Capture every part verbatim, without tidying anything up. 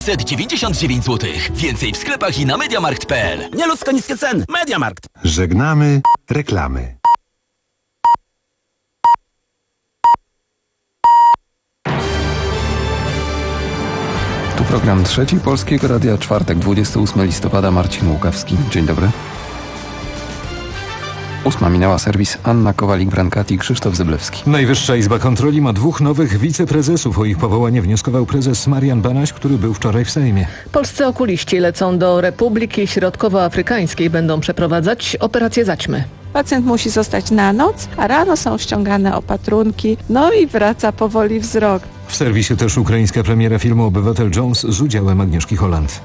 sto dziewięćdziesiąt dziewięć złotych. Więcej w sklepach i na mediamarkt kropka p l. Nieludzko niskie ceny. Mediamarkt. Żegnamy reklamy. Tu program Trzeci Polskiego Radia, czwartek, dwudziestego ósmego listopada, Marcin Łukawski. Dzień dobry. Ósma minęła, serwis Anna Kowalik-Brankati, Krzysztof Zyblewski. Najwyższa Izba Kontroli ma dwóch nowych wiceprezesów. O ich powołanie wnioskował prezes Marian Banaś, który był wczoraj w Sejmie. Polscy okuliści lecą do Republiki Środkowoafrykańskiej. Będą przeprowadzać operację zaćmy. Pacjent musi zostać na noc, a rano są ściągane opatrunki, no i wraca powoli wzrok. W serwisie też ukraińska premiera filmu Obywatel Jones z udziałem Agnieszki Holland.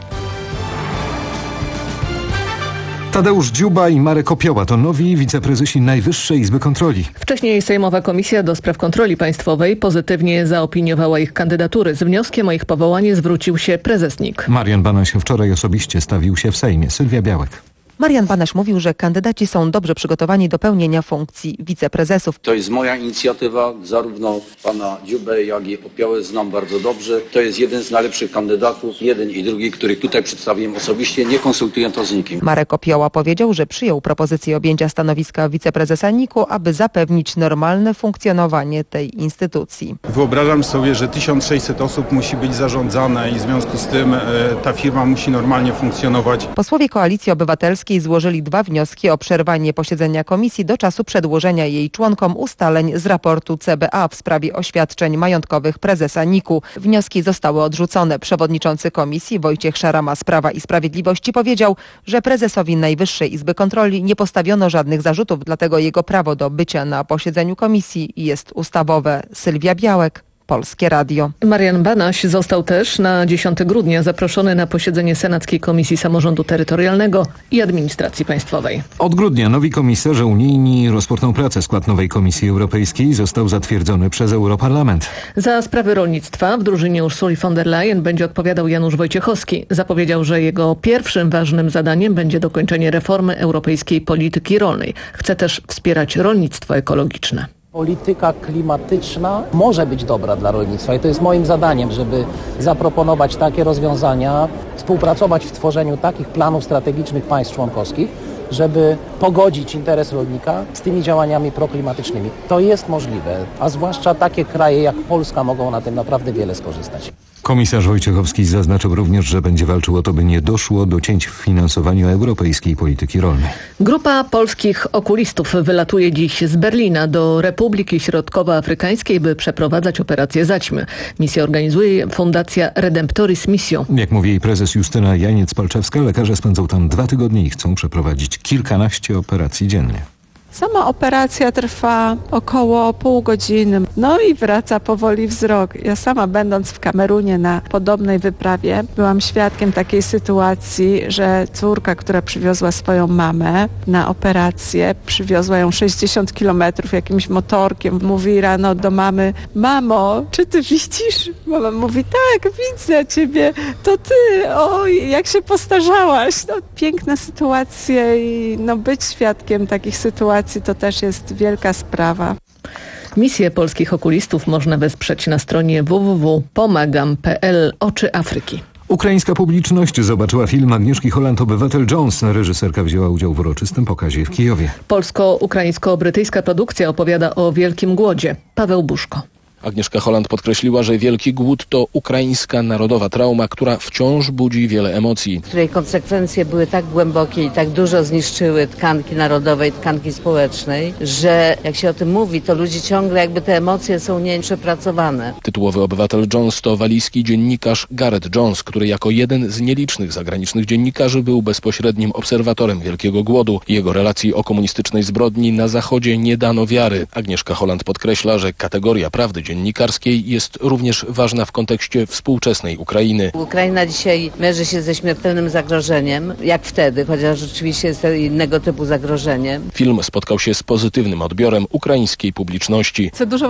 Tadeusz Dziuba i Marek Opioła to nowi wiceprezesi Najwyższej Izby Kontroli. Wcześniej Sejmowa Komisja do Spraw Kontroli Państwowej pozytywnie zaopiniowała ich kandydatury. Z wnioskiem o ich powołanie zwrócił się prezes N I K. Marian Banaś wczoraj osobiście stawił się w Sejmie. Sylwia Białek. Marian Banaś mówił, że kandydaci są dobrze przygotowani do pełnienia funkcji wiceprezesów. To jest moja inicjatywa, zarówno pana Dziubę, jak i Opiołę znam bardzo dobrze. To jest jeden z najlepszych kandydatów, jeden i drugi, których tutaj przedstawiłem osobiście, nie konsultuję to z nikim. Marek Opioła powiedział, że przyjął propozycję objęcia stanowiska wiceprezesa N I K-u, aby zapewnić normalne funkcjonowanie tej instytucji. Wyobrażam sobie, że tysiąc sześćset osób musi być zarządzane i w związku z tym e, ta firma musi normalnie funkcjonować. Posłowie Koalicji Obywatelskiej złożyli dwa wnioski o przerwanie posiedzenia komisji do czasu przedłożenia jej członkom ustaleń z raportu C B A w sprawie oświadczeń majątkowych prezesa N I K-u. Wnioski zostały odrzucone. Przewodniczący komisji Wojciech Szarama z Prawa i Sprawiedliwości powiedział, że prezesowi Najwyższej Izby Kontroli nie postawiono żadnych zarzutów, dlatego jego prawo do bycia na posiedzeniu komisji jest ustawowe. Sylwia Białek, Polskie Radio. Marian Banaś został też na dziesiątego grudnia zaproszony na posiedzenie Senackiej Komisji Samorządu Terytorialnego i Administracji Państwowej. Od grudnia nowi komisarze unijni rozpoczną pracę. Skład nowej Komisji Europejskiej został zatwierdzony przez Europarlament. Za sprawy rolnictwa w drużynie Ursuli von der Leyen będzie odpowiadał Janusz Wojciechowski. Zapowiedział, że jego pierwszym ważnym zadaniem będzie dokończenie reformy europejskiej polityki rolnej. Chce też wspierać rolnictwo ekologiczne. Polityka klimatyczna może być dobra dla rolnictwa i to jest moim zadaniem, żeby zaproponować takie rozwiązania, współpracować w tworzeniu takich planów strategicznych państw członkowskich, żeby pogodzić interes rolnika z tymi działaniami proklimatycznymi. To jest możliwe, a zwłaszcza takie kraje jak Polska mogą na tym naprawdę wiele skorzystać. Komisarz Wojciechowski zaznaczył również, że będzie walczył o to, by nie doszło do cięć w finansowaniu europejskiej polityki rolnej. Grupa polskich okulistów wylatuje dziś z Berlina do Republiki Środkowoafrykańskiej, by przeprowadzać operację zaćmy. Misję organizuje Fundacja Redemptoris Missio. Jak mówi jej prezes Justyna Janiec-Palczewska, lekarze spędzą tam dwa tygodnie i chcą przeprowadzić kilkanaście operacji dziennie. Sama operacja trwa około pół godziny, no i wraca powoli wzrok. Ja sama będąc w Kamerunie na podobnej wyprawie byłam świadkiem takiej sytuacji, że córka, która przywiozła swoją mamę na operację, przywiozła ją sześćdziesiąt kilometrów jakimś motorkiem, mówi rano do mamy: mamo, czy ty widzisz? Mama mówi: tak, widzę ciebie, to ty, oj, jak się postarzałaś. No, piękne sytuacje i no, być świadkiem takich sytuacji to też jest wielka sprawa. Misję polskich okulistów można wesprzeć na stronie w w w kropka pomagam kropka p l. Oczy Afryki. Ukraińska publiczność zobaczyła film Agnieszki Holland Obywatel Jones. Reżyserka wzięła udział w uroczystym pokazie w Kijowie. Polsko-ukraińsko-brytyjska produkcja opowiada o wielkim głodzie. Paweł Buszko. Agnieszka Holland podkreśliła, że wielki głód to ukraińska narodowa trauma, która wciąż budzi wiele emocji. Której konsekwencje były tak głębokie i tak dużo zniszczyły tkanki narodowej, tkanki społecznej, że jak się o tym mówi, to ludzie ciągle jakby te emocje są nieprzepracowane. Tytułowy Obywatel Jones to walijski dziennikarz Gareth Jones, który jako jeden z nielicznych zagranicznych dziennikarzy był bezpośrednim obserwatorem wielkiego głodu. Jego relacji o komunistycznej zbrodni na Zachodzie nie dano wiary. Agnieszka Holland podkreśla, że kategoria prawdy dziennikarskiej jest również ważna w kontekście współczesnej Ukrainy. Ukraina dzisiaj mierzy się ze śmiertelnym zagrożeniem, jak wtedy, chociaż rzeczywiście jest to innego typu zagrożenie. Film spotkał się z pozytywnym odbiorem ukraińskiej publiczności.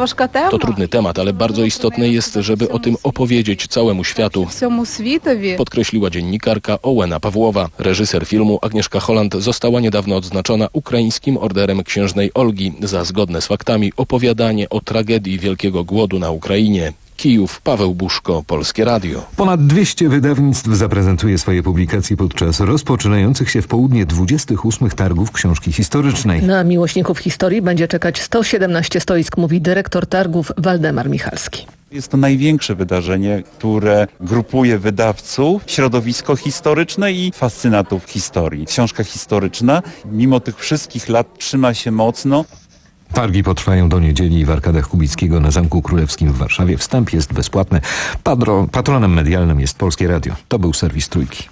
To trudny temat, ale bardzo istotne jest, żeby o tym opowiedzieć całemu światu, podkreśliła dziennikarka Ołena Pawłowa. Reżyser filmu Agnieszka Holland została niedawno odznaczona ukraińskim orderem księżnej Olgi za zgodne z faktami opowiadanie o tragedii wielkiego głodu na Ukrainie. Kijów, Paweł Buszko, Polskie Radio. Ponad dwieście wydawnictw zaprezentuje swoje publikacje podczas rozpoczynających się w południe dwudziestych ósmych targów książki historycznej. Na miłośników historii będzie czekać sto siedemnaście stoisk, mówi dyrektor targów Waldemar Michalski. Jest to największe wydarzenie, które grupuje wydawców, środowisko historyczne i fascynatów historii. Książka historyczna mimo tych wszystkich lat trzyma się mocno. Targi potrwają do niedzieli w arkadach Kubickiego na Zamku Królewskim w Warszawie. Wstęp jest bezpłatny. Padro, patronem medialnym jest Polskie Radio. To był serwis Trójki.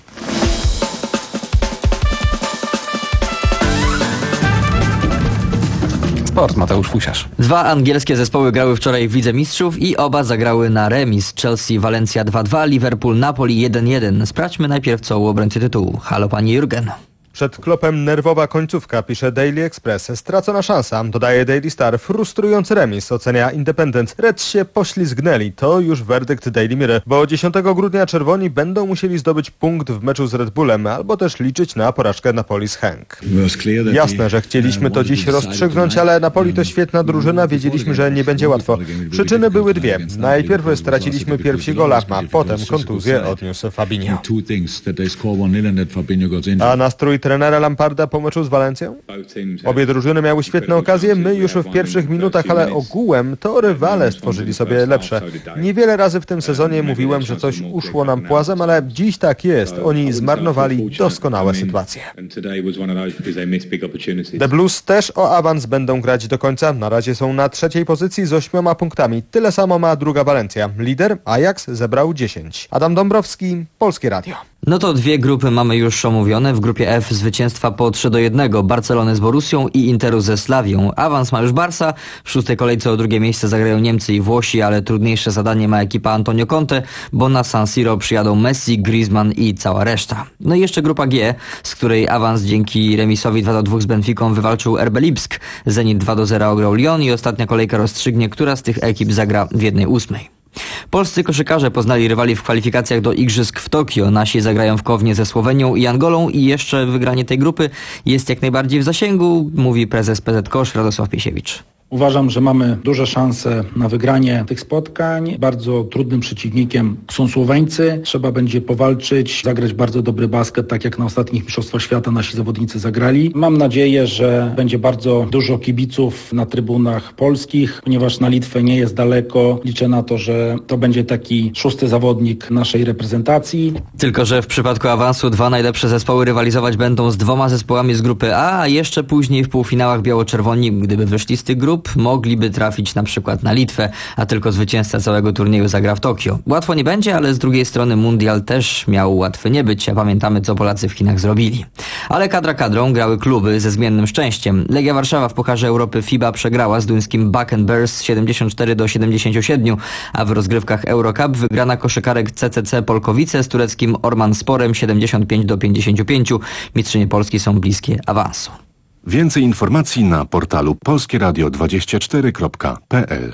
Sport, Mateusz Fusiarz. Dwa angielskie zespoły grały wczoraj w Lidze Mistrzów i oba zagrały na remis. Chelsea, Valencia dwa dwa, Liverpool, Napoli jeden jeden. Sprawdźmy najpierw, co u obrońcy tytułu. Halo, panie Jurgen. Przed Kloppem nerwowa końcówka, pisze Daily Express. Stracona szansa, dodaje Daily Star. Frustrujący remis, ocenia Independent. Reds się poślizgnęli. To już werdykt Daily Mirror, bo dziesiątego grudnia czerwoni będą musieli zdobyć punkt w meczu z Red Bullem, albo też liczyć na porażkę Napoli z Genk. Jasne, że chcieliśmy to dziś rozstrzygnąć, ale Napoli to świetna drużyna, wiedzieliśmy, że nie będzie łatwo. Przyczyny były dwie. Najpierw straciliśmy pierwsi gola, a potem kontuzję odniósł Fabinho. A nastrój trenera Lamparda po meczu z Walencją? Obie drużyny miały świetne okazje, my już w pierwszych minutach, ale ogółem to rywale stworzyli sobie lepsze. Niewiele razy w tym sezonie mówiłem, że coś uszło nam płazem, ale dziś tak jest. Oni zmarnowali doskonałe sytuacje. The Blues też o awans będą grać do końca. Na razie są na trzeciej pozycji z ośmioma punktami. Tyle samo ma druga Walencja. Lider Ajax zebrał dziesięć. Adam Dąbrowski, Polskie Radio. No to dwie grupy mamy już omówione. W grupie F zwycięstwa po trzy do jednego Barcelony z Borussią i Interu ze Slawią. Awans ma już Barsa. W szóstej kolejce o drugie miejsce zagrają Niemcy i Włosi, ale trudniejsze zadanie ma ekipa Antonio Conte, bo na San Siro przyjadą Messi, Griezmann i cała reszta. No i jeszcze grupa G, z której awans dzięki remisowi dwa do dwóch z Benficą wywalczył R B Lipsk. Zenit dwa do zera ograł Lyon i ostatnia kolejka rozstrzygnie, która z tych ekip zagra w jednej ósmej. Polscy koszykarze poznali rywali w kwalifikacjach do Igrzysk w Tokio. Nasi zagrają w Kownie ze Słowenią i Angolą i jeszcze wygranie tej grupy jest jak najbardziej w zasięgu, mówi prezes P Z Kosz Radosław Piesiewicz. Uważam, że mamy duże szanse na wygranie tych spotkań. Bardzo trudnym przeciwnikiem są Słoweńcy. Trzeba będzie powalczyć, zagrać bardzo dobry basket, tak jak na ostatnich Mistrzostwach Świata nasi zawodnicy zagrali. Mam nadzieję, że będzie bardzo dużo kibiców na trybunach polskich, ponieważ na Litwę nie jest daleko. Liczę na to, że to będzie taki szósty zawodnik naszej reprezentacji. Tylko że w przypadku awansu dwa najlepsze zespoły rywalizować będą z dwoma zespołami z grupy A, a jeszcze później w półfinałach biało-czerwoni, gdyby wyszli z tych grup, mogliby trafić na przykład na Litwę, a tylko zwycięzca całego turnieju zagra w Tokio. Łatwo nie będzie, ale z drugiej strony mundial też miał łatwy nie być, a pamiętamy, co Polacy w Chinach zrobili. Ale kadra kadrą grały kluby ze zmiennym szczęściem. Legia Warszawa w Pucharze Europy FIBA przegrała z duńskim Back and Bears siedemdziesiąt cztery do siedemdziesięciu siedmiu, a w rozgrywkach Eurocup wygrana koszykarek C C C Polkowice z tureckim Orman Sporem siedemdziesiąt pięć do pięćdziesięciu pięciu. Mistrzynie Polski są bliskie awansu. Więcej informacji na portalu polskieradio dwadzieścia cztery kropka p l.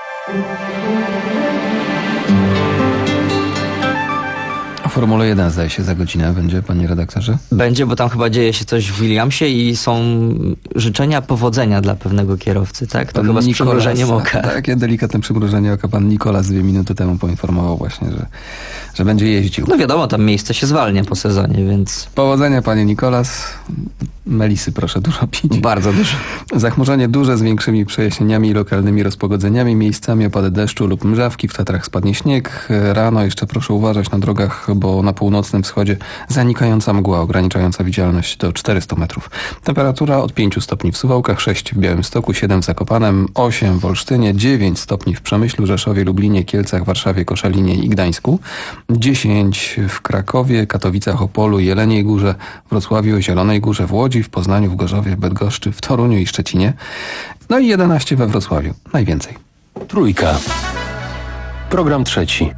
Formule jeden zdaje się za godzinę będzie, panie redaktorze? Będzie, bo tam chyba dzieje się coś w Williamsie i są życzenia powodzenia dla pewnego kierowcy, tak? To Pan chyba z Nicolas, przymrużeniem oka. Takie delikatne przymrużenie oka. Pan Nikolas dwie minuty temu poinformował właśnie, że, że będzie jeździł. No wiadomo, tam miejsce się zwalnia po sezonie, więc... Powodzenia, panie Nikolas. Melisy proszę dużo pić. Bardzo dużo. Zachmurzenie duże z większymi przejaśnieniami i lokalnymi rozpogodzeniami, miejscami opady deszczu lub mrzawki, w Tatrach spadnie śnieg. Rano jeszcze proszę uważać na drogach, bo na północnym wschodzie zanikająca mgła ograniczająca widzialność do czterystu metrów. Temperatura od pięciu stopni w Suwałkach, sześć w Białymstoku, siedem w Zakopanem, osiem w Olsztynie, dziewięć stopni w Przemyślu, Rzeszowie, Lublinie, Kielcach, Warszawie, Koszalinie i Gdańsku, dziesięć w Krakowie, Katowicach, Opolu, Jeleniej Górze, Wrocławiu, Zielonej Górze, w Łodzi, w Poznaniu, w Gorzowie, w Bydgoszczy, w Toruniu i Szczecinie, no i jedenaście we Wrocławiu, najwięcej. Trójka. Program trzeci.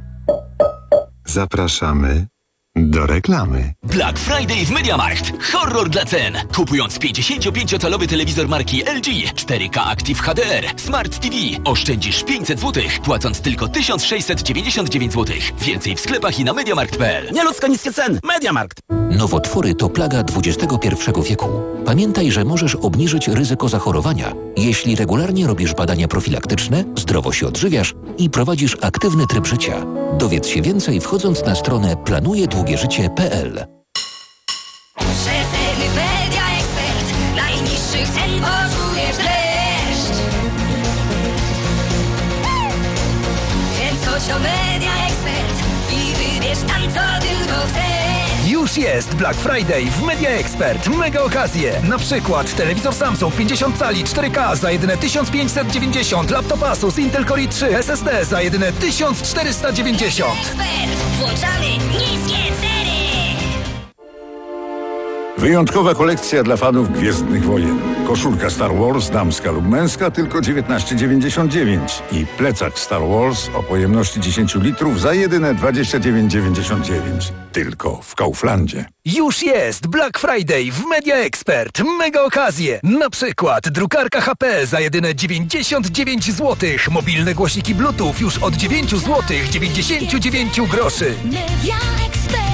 Zapraszamy do reklamy. Black Friday w MediaMarkt. Horror dla cen. Kupując pięćdziesięciopięciocalowy telewizor marki L G, cztery K Active H D R, Smart T V, oszczędzisz pięćset złotych, płacąc tylko tysiąc sześćset dziewięćdziesiąt dziewięć złotych. Więcej w sklepach i na mediamarkt kropka p l. Nieludzko niskie ceny. MediaMarkt. Nowotwory to plaga dwudziestego pierwszego wieku. Pamiętaj, że możesz obniżyć ryzyko zachorowania, jeśli regularnie robisz badania profilaktyczne, zdrowo się odżywiasz i prowadzisz aktywny tryb życia. Dowiedz się więcej wchodząc na stronę planuje długie życie kropka p l. Przeceny Media Expert. Najniższych cen poczujesz dreszcz. Więc chodź do Media Expert i wybierz tam, co tylko chcesz. Już jest Black Friday w Media Expert. Mega okazje. Na przykład telewizor Samsung pięćdziesiąt cali cztery K za jedyne tysiąc pięćset dziewięćdziesiąt, laptop Asus Intel Core i trzy S S D za jedyne tysiąc czterysta dziewięćdziesiąt. Expert. Włączamy niskie ceny. Wyjątkowa kolekcja dla fanów Gwiezdnych Wojen. Koszulka Star Wars, damska lub męska, tylko dziewiętnaście dziewięćdziesiąt dziewięć. I plecak Star Wars o pojemności dziesięć litrów za jedyne dwadzieścia dziewięć dziewięćdziesiąt dziewięć. Tylko w Kauflandzie. Już jest Black Friday w Media Expert. Mega okazje. Na przykład drukarka H P za jedyne dziewięćdziesiąt dziewięć złotych. Mobilne głośniki Bluetooth już od dziewięć złotych dziewięćdziesiąt dziewięć groszy. Media Expert.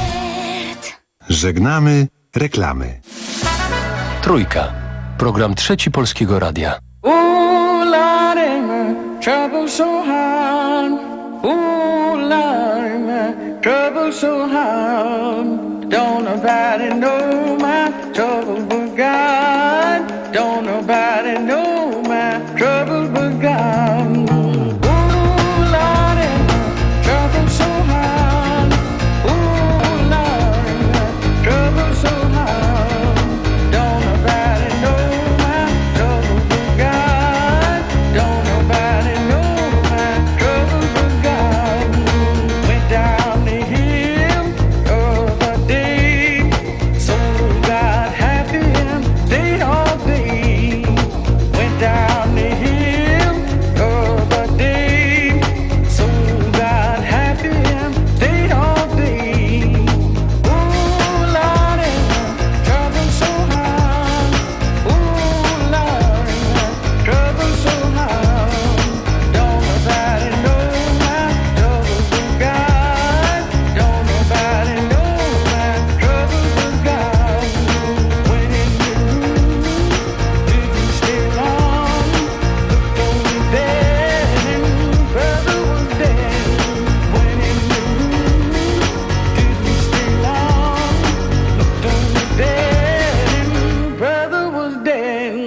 Żegnamy reklamy. Trójka. Program Trzeci Polskiego Radia. Ooh, Lordy, my trouble so hard. Ooh, Lordy, my trouble so hard. Don't nobody know my trouble but God. Don't nobody know my trouble but God. Ooh, Lordy, my trouble so hard. Ooh, Lordy, my trouble so hard. Don't nobody know my trouble but God. Don't nobody know my trouble but God. Went down to him the other day, so got happy and stayed all day. Went down to him the other day, so got happy and stayed all day. Ooh, Lordy, trouble so hard. Ooh, Lordy, trouble so hard. Don't nobody know my trouble but God. Don't nobody know my trouble but God. When in the room, didn't stay long. Looked only dead and brother was dead. When in the room, didn't stay long. Looked only dead and brother was dead.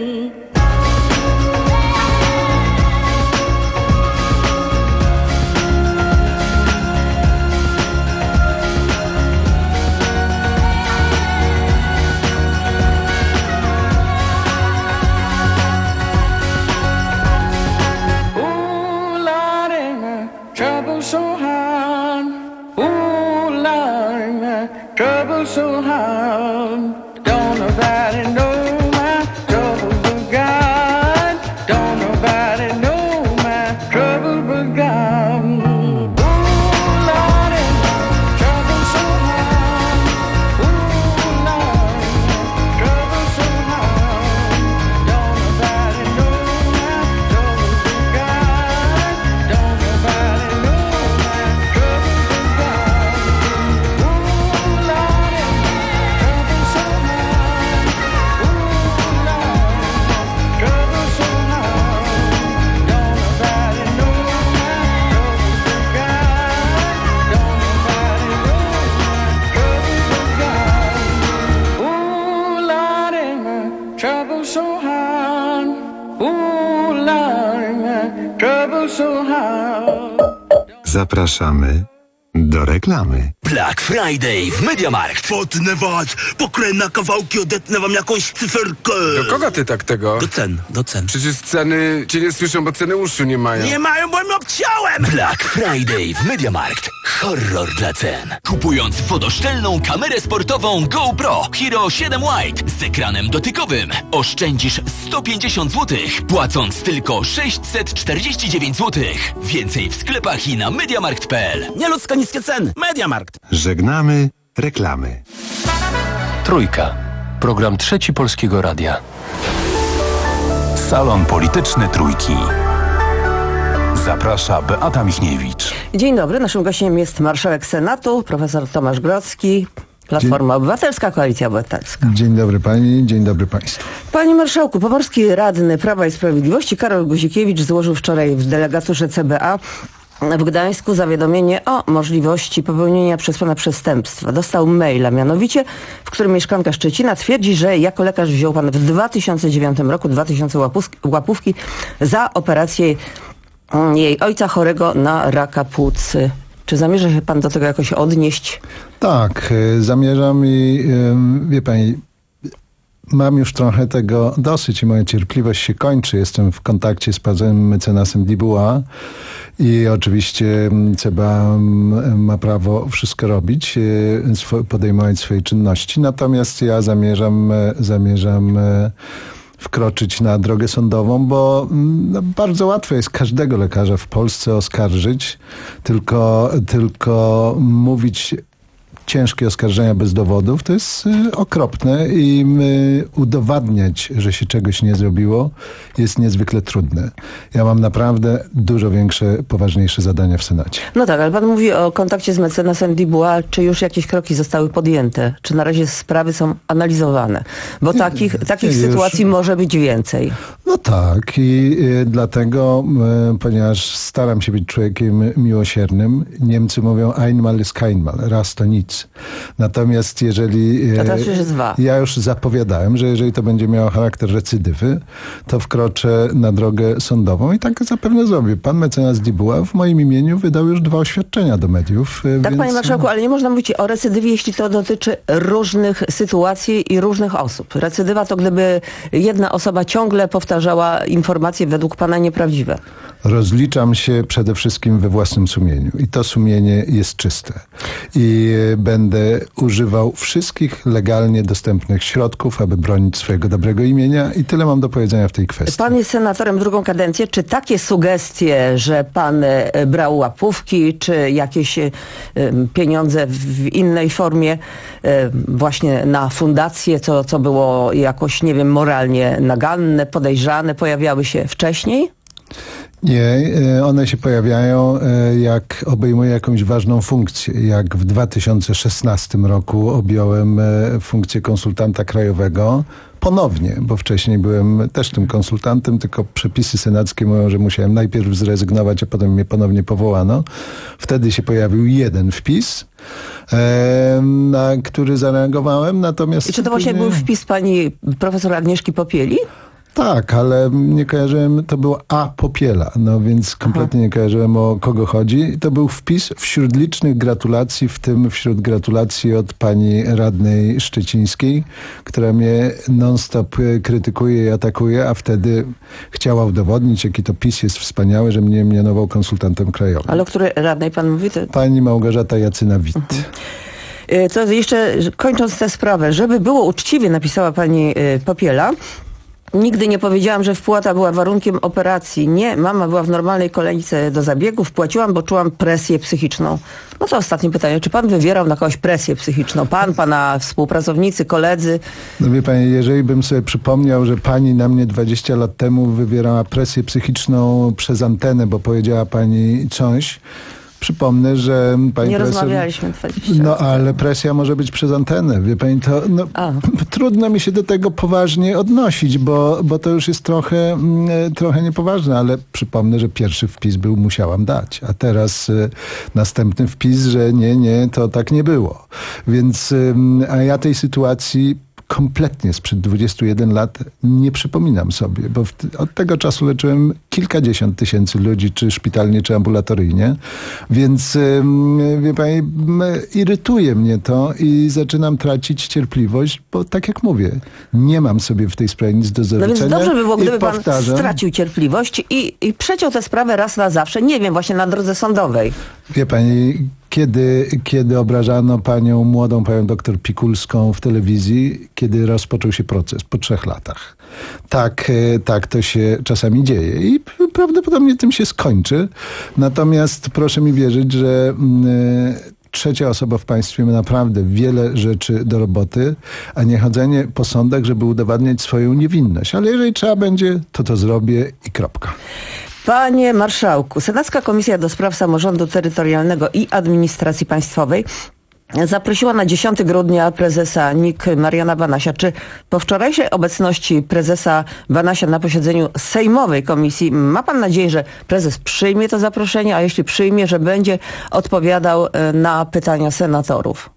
Ooh, Lordy, my trouble so hard. Ooh, Lordy, my trouble so hard. Don't nobody know my trouble but God. Don't nobody know my trouble but God. Ooh, Lordy, my trouble so hard. Ooh, Lordy, my trouble so hard. Don't nobody know my trouble but God. Don't nobody know my trouble but God. Ooh, Lordy, trouble so hard. Ooh, Lordy, trouble so hard. Don't nobody know my trouble but God. Don't nobody know my trouble but God. Ooh, Lordy, my trouble so hard. Ooh, Lordy, my trouble so hard. Zapraszamy do reklamy. Black Friday w Mediamarkt. Potnę was, pokrę na kawałki, odetnę wam jakąś cyferkę. Do kogo ty tak tego? Do cen, do cen. Przecież ceny cię nie słyszą, bo ceny uszu nie mają. Nie mają, bo im obciąłem! Black Friday w Mediamarkt. Horror dla cen. Kupując wodoszczelną kamerę sportową GoPro Hero siedem White z ekranem dotykowym oszczędzisz sto pięćdziesiąt złotych, płacąc tylko sześćset czterdzieści dziewięć złotych. Więcej w sklepach i na mediamarkt kropka p l. Nieludzko niskie ceny. Mediamarkt. Żegnamy reklamy. Trójka. Program Trzeci Polskiego Radia. Salon Polityczny Trójki. Zaprasza Beata Michniewicz. Dzień dobry. Naszym gościem jest marszałek Senatu, profesor Tomasz Grodzki, Platforma Obywatelska, Koalicja Obywatelska. Dzień dobry pani, dzień dobry państwu. Panie marszałku, pomorski radny Prawa i Sprawiedliwości Karol Guzikiewicz złożył wczoraj w delegaturze C B A w Gdańsku zawiadomienie o możliwości popełnienia przez pana przestępstwa. Dostał maila mianowicie, w którym mieszkanka Szczecina twierdzi, że jako lekarz wziął pan w dwa tysiące dziewiątym roku dwa tysiące łapówki za operację jej ojca chorego na raka płuc. Czy zamierza się pan do tego jakoś odnieść? Tak, zamierzam i wie pani, mam już trochę tego dosyć i moja cierpliwość się kończy. Jestem w kontakcie z panem mecenasem Dubois i oczywiście C B A ma prawo wszystko robić, podejmować swoje czynności. Natomiast ja zamierzam, zamierzam wkroczyć na drogę sądową, bo no, bardzo łatwo jest każdego lekarza w Polsce oskarżyć, tylko, tylko mówić ciężkie oskarżenia bez dowodów, to jest y, okropne i y, udowadniać, że się czegoś nie zrobiło, jest niezwykle trudne. Ja mam naprawdę dużo większe, poważniejsze zadania w Senacie. No tak, ale pan mówi o kontakcie z mecenasem Dubois. Czy już jakieś kroki zostały podjęte? Czy na razie sprawy są analizowane? Bo nie, takich, takich już... sytuacji może być więcej. No tak i y, dlatego, y, ponieważ staram się być człowiekiem miłosiernym, Niemcy mówią einmal ist keinmal, raz to nic. Natomiast jeżeli... To teraz już jest dwa. Ja już zapowiadałem, że jeżeli to będzie miało charakter recydywy, to wkroczę na drogę sądową i tak zapewne zrobię. Pan mecenas Dubois w moim imieniu wydał już dwa oświadczenia do mediów. Tak, więc... panie marszałku, ale nie można mówić o recydywie, jeśli to dotyczy różnych sytuacji i różnych osób. Recydywa to gdyby jedna osoba ciągle powtarzała informacje według pana nieprawdziwe. Rozliczam się przede wszystkim we własnym sumieniu i to sumienie jest czyste. I będę używał wszystkich legalnie dostępnych środków, aby bronić swojego dobrego imienia i tyle mam do powiedzenia w tej kwestii. Pan jest senatorem drugą kadencję. Czy takie sugestie, że pan brał łapówki, czy jakieś pieniądze w innej formie właśnie na fundację, co, co było jakoś, nie wiem, moralnie naganne, podejrzane, pojawiały się wcześniej? Nie, one się pojawiają, jak obejmuję jakąś ważną funkcję. Jak w dwa tysiące szesnastym roku objąłem funkcję konsultanta krajowego, ponownie, bo wcześniej byłem też tym konsultantem, tylko przepisy senackie mówią, że musiałem najpierw zrezygnować, a potem mnie ponownie powołano. Wtedy się pojawił jeden wpis, na który zareagowałem, natomiast... I czy to właśnie później... był wpis pani profesor Agnieszki Popieli? Tak, ale nie kojarzyłem, to było A. Popiela, no więc kompletnie Aha. nie kojarzyłem, o kogo chodzi. To był wpis wśród licznych gratulacji, w tym wśród gratulacji od pani radnej szczecińskiej, która mnie non-stop krytykuje i atakuje, a wtedy chciała udowodnić, jaki to PiS jest wspaniały, że mnie mianował konsultantem krajowym. Ale o której radnej pan mówi? To... Pani Małgorzata Jacyna-Witt. Mhm. To jeszcze kończąc tę sprawę, żeby było uczciwie, napisała pani Popiela, nigdy nie powiedziałam, że wpłata była warunkiem operacji. Nie, mama była w normalnej kolejce do zabiegu. Wpłaciłam, bo czułam presję psychiczną. No to ostatnie pytanie. Czy pan wywierał na kogoś presję psychiczną? Pan, pana współpracownicy, koledzy? No wie pani, jeżeli bym sobie przypomniał, że pani na mnie dwadzieścia lat temu wywierała presję psychiczną przez antenę, bo powiedziała pani coś... Przypomnę, że pani Nie profesor... rozmawialiśmy dwadzieścia lat. No ale presja może być przez antenę. Wie pani, to no, trudno mi się do tego poważnie odnosić, bo, bo to już jest trochę, mm, trochę niepoważne, ale przypomnę, że pierwszy wpis był musiałam dać, a teraz y, następny wpis, że nie, nie, to tak nie było. Więc, y, a ja tej sytuacji kompletnie sprzed dwudziestu jeden lat nie przypominam sobie, bo w, od tego czasu leczyłem kilkadziesiąt tysięcy ludzi, czy szpitalnie, czy ambulatoryjnie, więc ym, wie pani, irytuje mnie to i zaczynam tracić cierpliwość, bo tak jak mówię, nie mam sobie w tej sprawie nic do zarzucenia. No więc dobrze by było, gdyby pan powtarzam, stracił cierpliwość i, i przeciął tę sprawę raz na zawsze, nie wiem, właśnie na drodze sądowej. Wie pani, Kiedy, kiedy obrażano panią, młodą panią doktor Pikulską w telewizji, kiedy rozpoczął się proces po trzech latach. Tak, tak to się czasami dzieje i prawdopodobnie tym się skończy. Natomiast proszę mi wierzyć, że y, trzecia osoba w państwie ma naprawdę wiele rzeczy do roboty, a nie chodzenie po sądach, żeby udowadniać swoją niewinność. Ale jeżeli trzeba będzie, to to zrobię i kropka. Panie marszałku, Senacka Komisja do Spraw Samorządu Terytorialnego i Administracji Państwowej zaprosiła na dziesiątego grudnia prezesa N I K Mariana Banasia. Czy po wczorajszej obecności prezesa Banasia na posiedzeniu Sejmowej Komisji ma pan nadzieję, że prezes przyjmie to zaproszenie, a jeśli przyjmie, że będzie odpowiadał na pytania senatorów?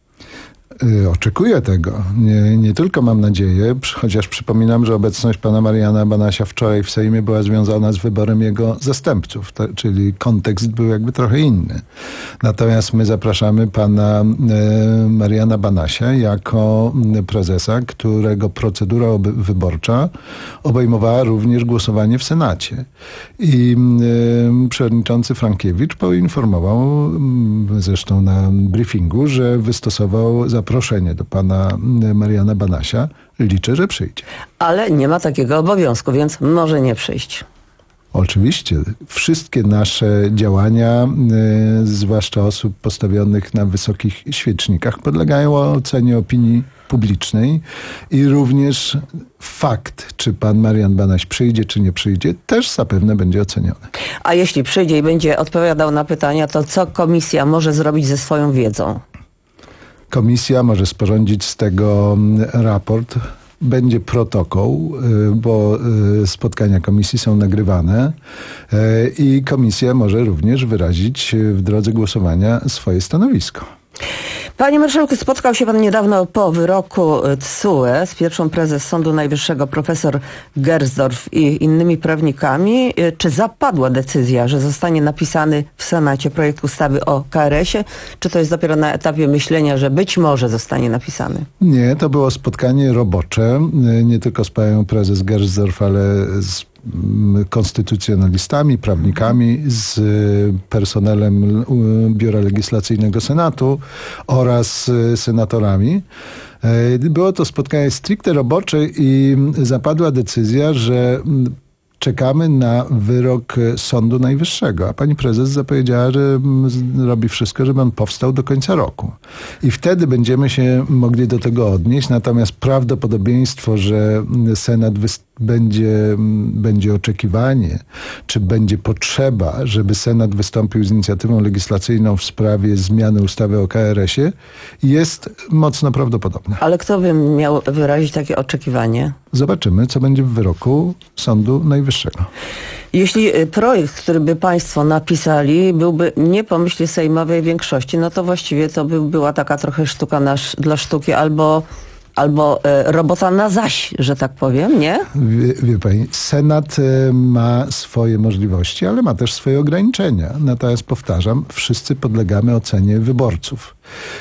Oczekuję tego. Nie, nie tylko mam nadzieję, chociaż przypominam, że obecność pana Mariana Banasia wczoraj w Sejmie była związana z wyborem jego zastępców, to, czyli kontekst był jakby trochę inny. Natomiast my zapraszamy pana e, Mariana Banasia jako prezesa, którego procedura oby, wyborcza obejmowała również głosowanie w Senacie. I e, przewodniczący Frankiewicz poinformował, zresztą na briefingu, że wystosował zaproszenie do pana Mariana Banasia. Liczę, że przyjdzie. Ale nie ma takiego obowiązku, więc może nie przyjść. Oczywiście. Wszystkie nasze działania, y, zwłaszcza osób postawionych na wysokich świecznikach, podlegają ocenie opinii publicznej i również fakt, czy pan Marian Banaś przyjdzie, czy nie przyjdzie, też zapewne będzie oceniony. A jeśli przyjdzie i będzie odpowiadał na pytania, to co komisja może zrobić ze swoją wiedzą? Komisja może sporządzić z tego raport. Będzie protokół, bo spotkania komisji są nagrywane i komisja może również wyrazić w drodze głosowania swoje stanowisko. Panie marszałku, spotkał się pan niedawno po wyroku T S U E z pierwszą prezes Sądu Najwyższego profesor Gersdorf i innymi prawnikami. Czy zapadła decyzja, że zostanie napisany w Senacie projekt ustawy o K R S ie? Czy to jest dopiero na etapie myślenia, że być może zostanie napisany? Nie, to było spotkanie robocze, nie tylko z panią prezes Gersdorf, ale z konstytucjonalistami, prawnikami, z personelem Biura Legislacyjnego Senatu oraz senatorami. Było to spotkanie stricte robocze i zapadła decyzja, że czekamy na wyrok Sądu Najwyższego, a pani prezes zapowiedziała, że robi wszystko, żeby on powstał do końca roku. I wtedy będziemy się mogli do tego odnieść, natomiast prawdopodobieństwo, że Senat będzie, będzie oczekiwanie, czy będzie potrzeba, żeby Senat wystąpił z inicjatywą legislacyjną w sprawie zmiany ustawy o K R S ie, jest mocno prawdopodobne. Ale kto by miał wyrazić takie oczekiwanie? Zobaczymy, co będzie w wyroku Sądu Najwyższego. Jeśli projekt, który by państwo napisali, byłby nie po myśli sejmowej większości, no to właściwie to by była taka trochę sztuka na, dla sztuki albo, albo e, robota na zaś, że tak powiem, nie? Wie, wie pani, Senat e, ma swoje możliwości, ale ma też swoje ograniczenia. Natomiast powtarzam, wszyscy podlegamy ocenie wyborców.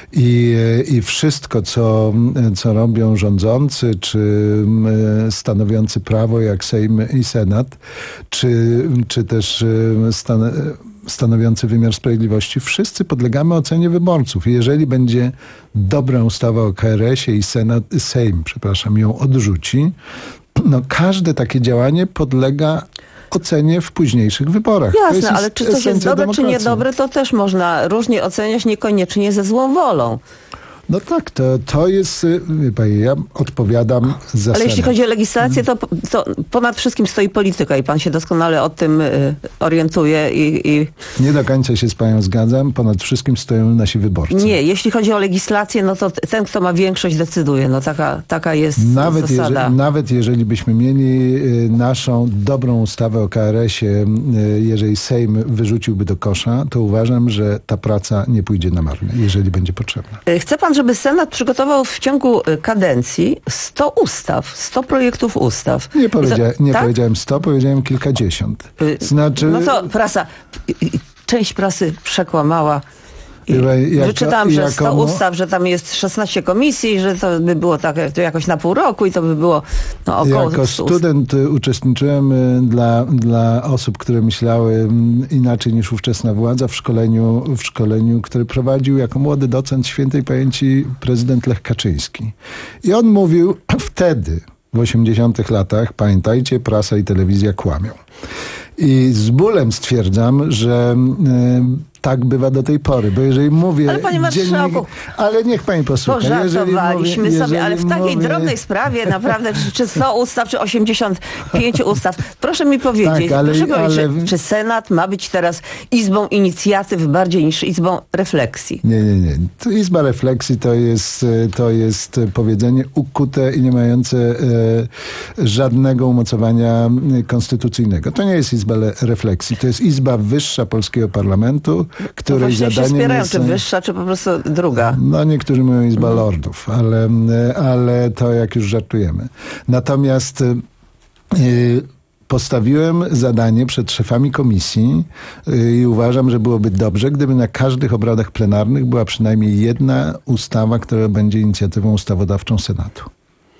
I, i wszystko, co, co robią rządzący, czy stanowiący prawo, jak Sejm i Senat, czy, czy też stan, stanowiący wymiar sprawiedliwości, wszyscy podlegamy ocenie wyborców. I jeżeli będzie dobra ustawa o K R S ie i Senat, Sejm, przepraszam, ją odrzuci, no każde takie działanie podlega ocenie w późniejszych wyborach. Jasne, ale czy coś jest dobre, czy niedobre, to też można różnie oceniać, niekoniecznie ze złą wolą. No tak, to, to jest, wie pani, ja odpowiadam za Ale Senat. jeśli chodzi o legislację, to, to ponad wszystkim stoi polityka i pan się doskonale o tym y, orientuje. I, i... Nie do końca się z panią zgadzam, ponad wszystkim stoją nasi wyborcy. Nie, jeśli chodzi o legislację, no to ten, kto ma większość, decyduje. No taka, taka jest nawet zasada. Jeżeli, nawet jeżeli byśmy mieli y, naszą dobrą ustawę o K R S ie, y, jeżeli Sejm wyrzuciłby do kosza, to uważam, że ta praca nie pójdzie na marne, jeżeli będzie potrzebna. Chce pan, żeby Senat przygotował w ciągu kadencji sto ustaw, sto projektów ustaw. Nie, powiedzia to, nie tak? powiedziałem sto, powiedziałem kilkadziesiąt. Znaczy... No to prasa, część prasy przekłamała. I jako, wyczytałam, że jako, sto ustaw, że tam jest szesnaście komisji, że to by było tak to jakoś na pół roku i to by było no, około Jako student uczestniczyłem dla, dla osób, które myślały inaczej niż ówczesna władza w szkoleniu, w szkoleniu, które prowadził jako młody docent świętej pamięci prezydent Lech Kaczyński. I on mówił wtedy, w osiemdziesiątych latach, pamiętajcie, prasa i telewizja kłamią. I z bólem stwierdzam, że tak bywa do tej pory, bo jeżeli mówię... Ale panie marszałku... Dziennik... Ale niech pani posłucha. Pożartowaliśmy jeżeli sobie, mówię, ale w takiej mówię... drobnej sprawie naprawdę, czy, czy sto ustaw, czy osiemdziesiąt pięć ustaw. Proszę mi powiedzieć, tak, ale, proszę powiedzieć ale... czy, czy Senat ma być teraz izbą inicjatyw bardziej niż izbą refleksji? Nie, nie, nie. To Izba refleksji to jest, to jest powiedzenie ukute i nie mające e, żadnego umocowania konstytucyjnego. To nie jest Izba refleksji, to jest Izba wyższa polskiego parlamentu, której zadaniem się spierają, jest... czy wyższa, czy po prostu druga? No niektórzy mówią Izba mm. Lordów, ale, ale to jak już żartujemy. Natomiast yy, postawiłem zadanie przed szefami komisji yy, i uważam, że byłoby dobrze, gdyby na każdych obradach plenarnych była przynajmniej jedna ustawa, która będzie inicjatywą ustawodawczą Senatu.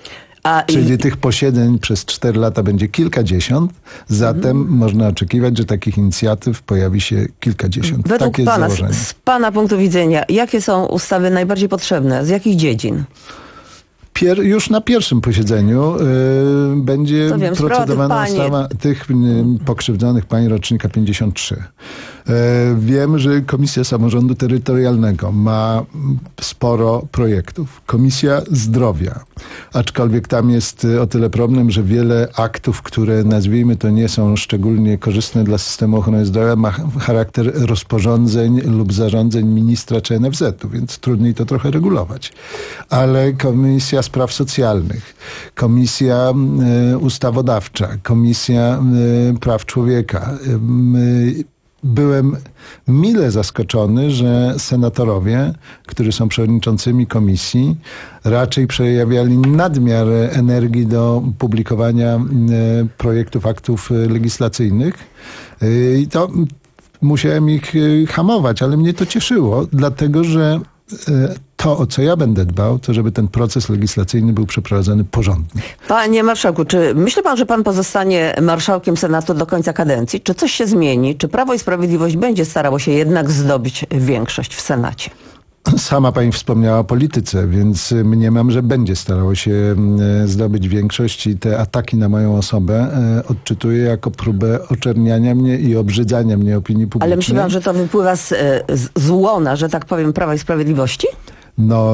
A Czyli i... tych posiedzeń przez cztery lata będzie kilkadziesiąt, zatem mhm. można oczekiwać, że takich inicjatyw pojawi się kilkadziesiąt. Według Takie pana, jest założenie. z, z pana punktu widzenia, jakie są ustawy najbardziej potrzebne? Z jakich dziedzin? Pier, już na pierwszym posiedzeniu y, będzie wiem, procedowana pani... ustawa tych y, pokrzywdzonych pań rocznika pięćdziesiąt trzy. Y, wiem, że Komisja Samorządu Terytorialnego ma sporo projektów. Komisja Zdrowia, aczkolwiek tam jest o tyle problem, że wiele aktów, które nazwijmy to nie są szczególnie korzystne dla systemu ochrony zdrowia, ma charakter rozporządzeń lub zarządzeń ministra czy N F Z-u, więc trudniej to trochę regulować. Ale Komisja Spraw Socjalnych, Komisja y, Ustawodawcza, Komisja y, Praw Człowieka. Y, byłem mile zaskoczony, że senatorowie, którzy są przewodniczącymi komisji, raczej przejawiali nadmiar energii do publikowania y, projektów aktów legislacyjnych. Y, I to musiałem ich y, hamować, ale mnie to cieszyło, dlatego że to, o co ja będę dbał, to żeby ten proces legislacyjny był przeprowadzony porządnie. Panie marszałku, czy myśli pan, że pan pozostanie marszałkiem Senatu do końca kadencji? Czy coś się zmieni? Czy Prawo i Sprawiedliwość będzie starało się jednak zdobyć większość w Senacie? Sama pani wspomniała o polityce, więc mniemam, że będzie starało się zdobyć większość i te ataki na moją osobę odczytuję jako próbę oczerniania mnie i obrzydzania mnie opinii publicznej. Ale myśli pan, że to wypływa z, z łona, że tak powiem, Prawa i Sprawiedliwości? No,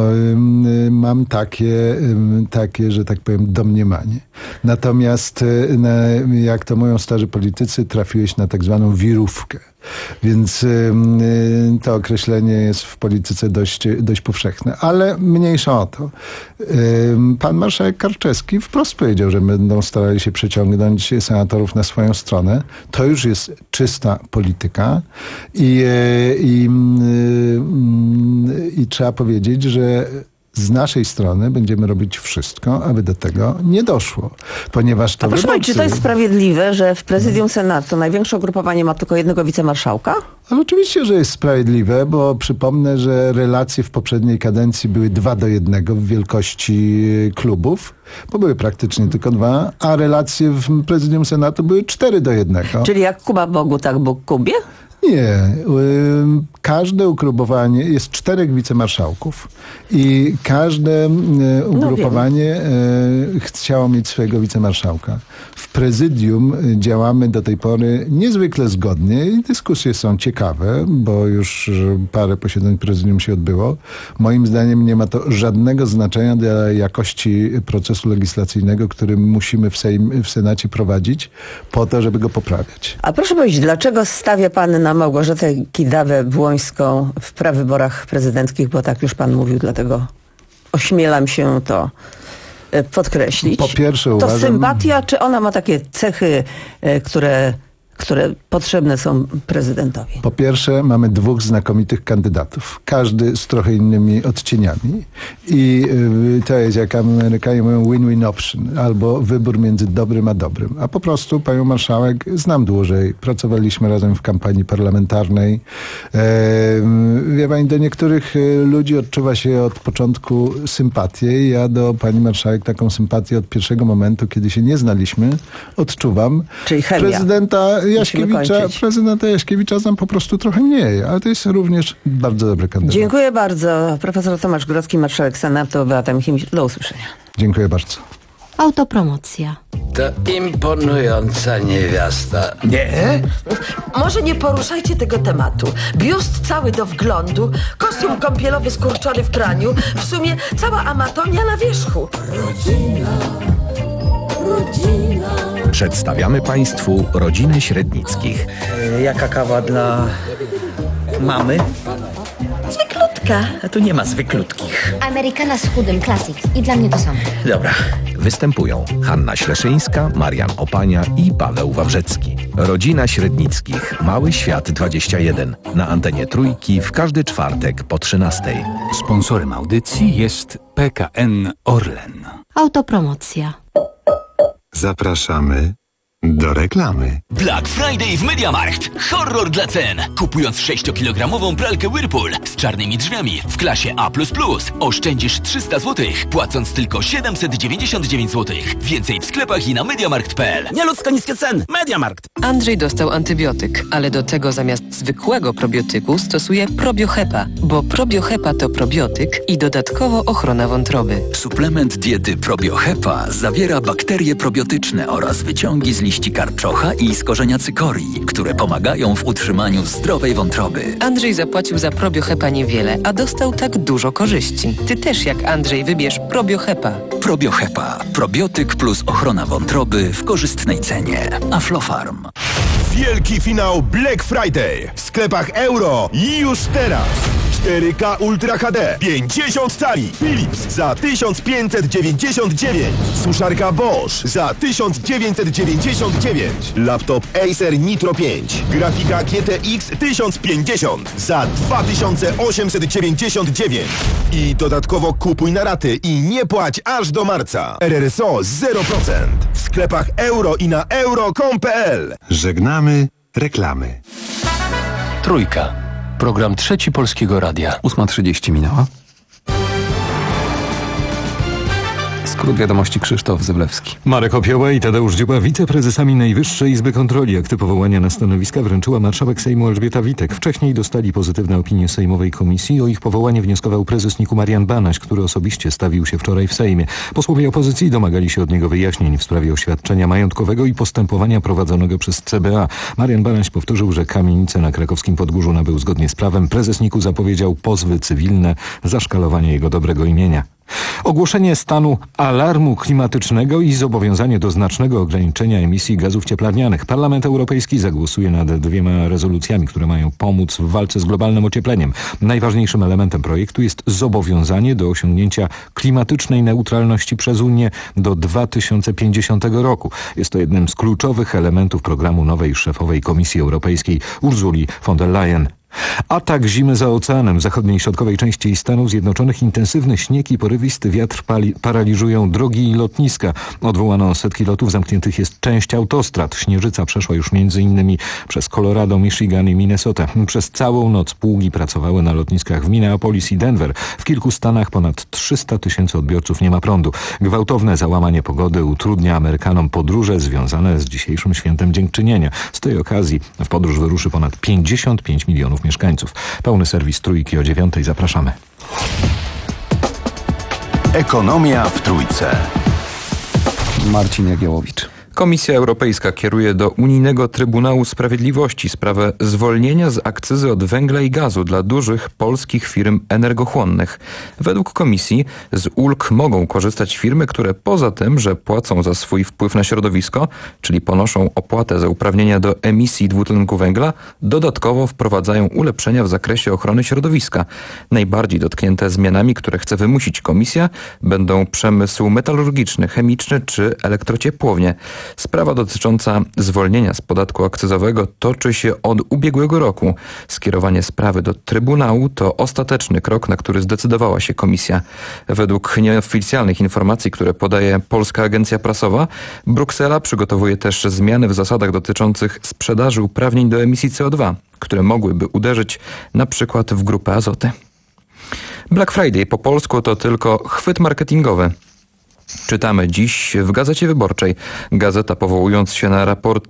mam takie, takie, że tak powiem, domniemanie. Natomiast, jak to mówią starzy politycy, trafiłeś na tak zwaną wirówkę. Więc to określenie jest w polityce dość, dość powszechne. Ale mniejsza o to. Pan marszałek Karczewski wprost powiedział, że będą starali się przeciągnąć senatorów na swoją stronę. To już jest czysta polityka i, i, i trzeba powiedzieć, że z naszej strony będziemy robić wszystko, aby do tego nie doszło, ponieważ to A proszę wyborcy... powiedzieć, czy to jest sprawiedliwe, że w prezydium Senatu największe ugrupowanie ma tylko jednego wicemarszałka? Ale oczywiście, że jest sprawiedliwe, bo przypomnę, że relacje w poprzedniej kadencji były dwa do jednego w wielkości klubów, bo były praktycznie tylko dwa, a relacje w prezydium Senatu były cztery do jednego. Czyli jak Kuba Bogu, tak Bóg Kubie? Nie. Każde ugrupowanie, jest czterech wicemarszałków i każde ugrupowanie no chciało mieć swojego wicemarszałka. W prezydium działamy do tej pory niezwykle zgodnie i dyskusje są ciekawe, bo już parę posiedzeń prezydium się odbyło. Moim zdaniem nie ma to żadnego znaczenia dla jakości procesu legislacyjnego, który musimy w, Sejm, w Senacie prowadzić po to, żeby go poprawiać. A proszę powiedzieć, dlaczego stawia pan na Małgorzatę Kidawę-Błońską w prawyborach prezydenckich, bo tak już pan mówił, dlatego ośmielam się to podkreślić. Po pierwsze to uważam... sympatia, czy ona ma takie cechy, które, które potrzebne są prezydentowi? Po pierwsze mamy dwóch znakomitych kandydatów. Każdy z trochę innymi odcieniami. I y, to jest, jak Amerykanie mówią, win-win option. Albo wybór między dobrym a dobrym. A po prostu panią marszałek znam dłużej. Pracowaliśmy razem w kampanii parlamentarnej. E, wie pani, do niektórych ludzi odczuwa się od początku sympatię. Ja do pani marszałek taką sympatię od pierwszego momentu, kiedy się nie znaliśmy, odczuwam. Czyli chemia. Prezydenta Jaśkiewicza, prezydenta Jaśkiewicza znam po prostu trochę mniej, ale to jest również bardzo dobry kandydat. Dziękuję bardzo. Profesor Tomasz Grodzki, marszałek Senatu, Beata Michimicz. Do usłyszenia. Dziękuję bardzo. Autopromocja. To imponująca niewiasta. Nie? Może nie poruszajcie tego tematu. Biust cały do wglądu, kostium kąpielowy skurczony w praniu, w sumie cała amatonia na wierzchu. Rodzina, rodzina. Przedstawiamy Państwu rodzinę Średnickich. E, jaka kawa dla mamy? Zwyklutka. A tu nie ma zwyklutkich. Amerykana z chudym, klasyk. I dla mnie to samo. Dobra. Występują Hanna Śleszyńska, Marian Opania i Paweł Wawrzecki. Rodzina Średnickich. Mały Świat dwadzieścia jeden. Na antenie Trójki w każdy czwartek po trzynastej. Sponsorem audycji jest P K N Orlen. Autopromocja. Zapraszamy do reklamy. Black Friday w MediaMarkt. Horror dla cen. Kupując sześciokilogramową pralkę Whirlpool z czarnymi drzwiami w klasie A plus plus, oszczędzisz trzysta złotych, płacąc tylko siedemset dziewięćdziesiąt dziewięć złotych. Więcej w sklepach i na mediamarkt kropka p l. Nieludzko niskie ceny. MediaMarkt. Andrzej dostał antybiotyk, ale do tego zamiast zwykłego probiotyku stosuje probiohepa, bo probiohepa to probiotyk i dodatkowo ochrona wątroby. Suplement diety probiohepa zawiera bakterie probiotyczne oraz wyciągi z liści karczocha i z korzenia cykorii, które pomagają w utrzymaniu zdrowej wątroby. Andrzej zapłacił za probiohepa niewiele, a dostał tak dużo korzyści. Ty też jak Andrzej wybierz probiohepa. Probiohepa. Probiotyk plus ochrona wątroby w korzystnej cenie. Aflofarm. Wielki finał Black Friday w sklepach Euro już teraz. cztery K Ultra H D pięćdziesiąt cali Philips za tysiąc pięćset dziewięćdziesiąt dziewięć. Suszarka Bosch za tysiąc dziewięćset dziewięćdziesiąt dziewięć. Laptop Acer Nitro pięć. Grafika G T X tysiąc pięćdziesiąt za dwa tysiące osiemset dziewięćdziesiąt dziewięć. I dodatkowo kupuj na raty i nie płać aż do marca. R R S O zero procent. W sklepach Euro i na euro kropka com kropka p l. Żegnamy reklamy. Trójka. Program Trzeci Polskiego Radia. ósma trzydzieści minęła. Skrót wiadomości Krzysztof Zyblewski. Marek Opioła i Tadeusz Dziuba wiceprezesami Najwyższej Izby Kontroli. Akty powołania na stanowiska wręczyła marszałek Sejmu Elżbieta Witek. Wcześniej dostali pozytywne opinie Sejmowej Komisji. O ich powołanie wnioskował prezes NIK-u Marian Banaś, który osobiście stawił się wczoraj w Sejmie. Posłowie opozycji domagali się od niego wyjaśnień w sprawie oświadczenia majątkowego i postępowania prowadzonego przez C B A. Marian Banaś powtórzył, że kamienicę na krakowskim Podgórzu nabył zgodnie z prawem. Prezes NIK-u zapowiedział pozwy cywilne za szkalowanie jego dobrego imienia. Ogłoszenie stanu alarmu klimatycznego i zobowiązanie do znacznego ograniczenia emisji gazów cieplarnianych. Parlament Europejski zagłosuje nad dwiema rezolucjami, które mają pomóc w walce z globalnym ociepleniem. Najważniejszym elementem projektu jest zobowiązanie do osiągnięcia klimatycznej neutralności przez Unię do dwa tysiące pięćdziesiątego roku. Jest to jednym z kluczowych elementów programu nowej szefowej Komisji Europejskiej Ursuli von der Leyen. Atak zimy za oceanem w zachodniej i środkowej części Stanów Zjednoczonych. Intensywny śnieg i porywisty wiatr pali, paraliżują drogi i lotniska. Odwołano setki lotów, zamkniętych jest część autostrad. Śnieżyca przeszła już między innymi przez Colorado, Michigan i Minnesotę. Przez całą noc pługi pracowały na lotniskach w Minneapolis i Denver. W kilku stanach ponad trzysta tysięcy odbiorców nie ma prądu. Gwałtowne załamanie pogody utrudnia Amerykanom podróże związane z dzisiejszym świętem Dziękczynienia. Z tej okazji w podróż wyruszy ponad pięćdziesiąt pięć milionów mieszkańców. Pełny serwis Trójki o dziewiątej. Zapraszamy. Ekonomia w Trójce. Marcin Jagiełowicz. Komisja Europejska kieruje do Unijnego Trybunału Sprawiedliwości sprawę zwolnienia z akcyzy od węgla i gazu dla dużych polskich firm energochłonnych. Według Komisji z ulg mogą korzystać firmy, które poza tym, że płacą za swój wpływ na środowisko, czyli ponoszą opłatę za uprawnienia do emisji dwutlenku węgla, dodatkowo wprowadzają ulepszenia w zakresie ochrony środowiska. Najbardziej dotknięte zmianami, które chce wymusić Komisja, będą przemysł metalurgiczny, chemiczny czy elektrociepłownie. Sprawa dotycząca zwolnienia z podatku akcyzowego toczy się od ubiegłego roku. Skierowanie sprawy do Trybunału to ostateczny krok, na który zdecydowała się Komisja. Według nieoficjalnych informacji, które podaje Polska Agencja Prasowa, Bruksela przygotowuje też zmiany w zasadach dotyczących sprzedaży uprawnień do emisji C O dwa, które mogłyby uderzyć na przykład w Grupę Azoty. Black Friday po polsku to tylko chwyt marketingowy. Czytamy dziś w Gazecie Wyborczej. Gazeta, powołując się na raporty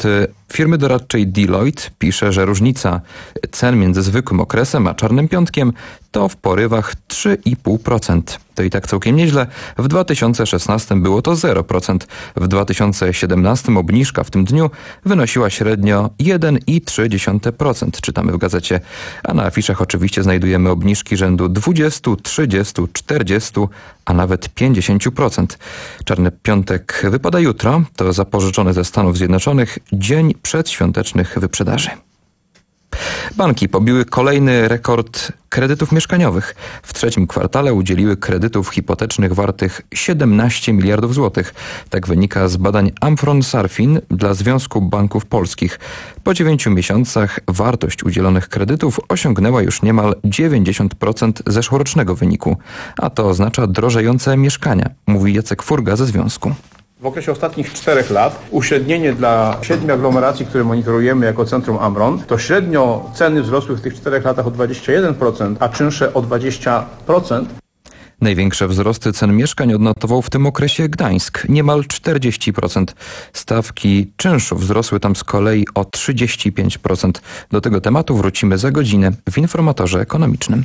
firmy doradczej Deloitte pisze, że różnica cen między zwykłym okresem a czarnym piątkiem to w porywach trzy i pół procent. To i tak całkiem nieźle. W dwa tysiące szesnastym było to zero procent. W dwa tysiące siedemnastym obniżka w tym dniu wynosiła średnio jeden i trzy dziesiąte procent. Czytamy w gazecie. A na afiszach oczywiście znajdujemy obniżki rzędu dwadzieścia, trzydzieści, czterdzieści, a nawet pięćdziesiąt procent. Czarny piątek wypada jutro. To zapożyczony ze Stanów Zjednoczonych dzień przedświątecznych wyprzedaży. Banki pobiły kolejny rekord kredytów mieszkaniowych. W trzecim kwartale udzieliły kredytów hipotecznych wartych siedemnaście miliardów złotych. Tak wynika z badań Amfron-Sarfin dla Związku Banków Polskich. Po dziewięciu miesiącach wartość udzielonych kredytów osiągnęła już niemal dziewięćdziesiąt procent zeszłorocznego wyniku. A to oznacza drożejące mieszkania, mówi Jacek Furga ze Związku. W okresie ostatnich czterech lat uśrednienie dla siedmiu aglomeracji, które monitorujemy jako Centrum Amron, to średnio ceny wzrosły w tych czterech latach o dwadzieścia jeden procent, a czynsze o dwadzieścia procent. Największe wzrosty cen mieszkań odnotował w tym okresie Gdańsk, niemal czterdzieści procent. Stawki czynszów wzrosły tam z kolei o trzydzieści pięć procent. Do tego tematu wrócimy za godzinę w Informatorze Ekonomicznym.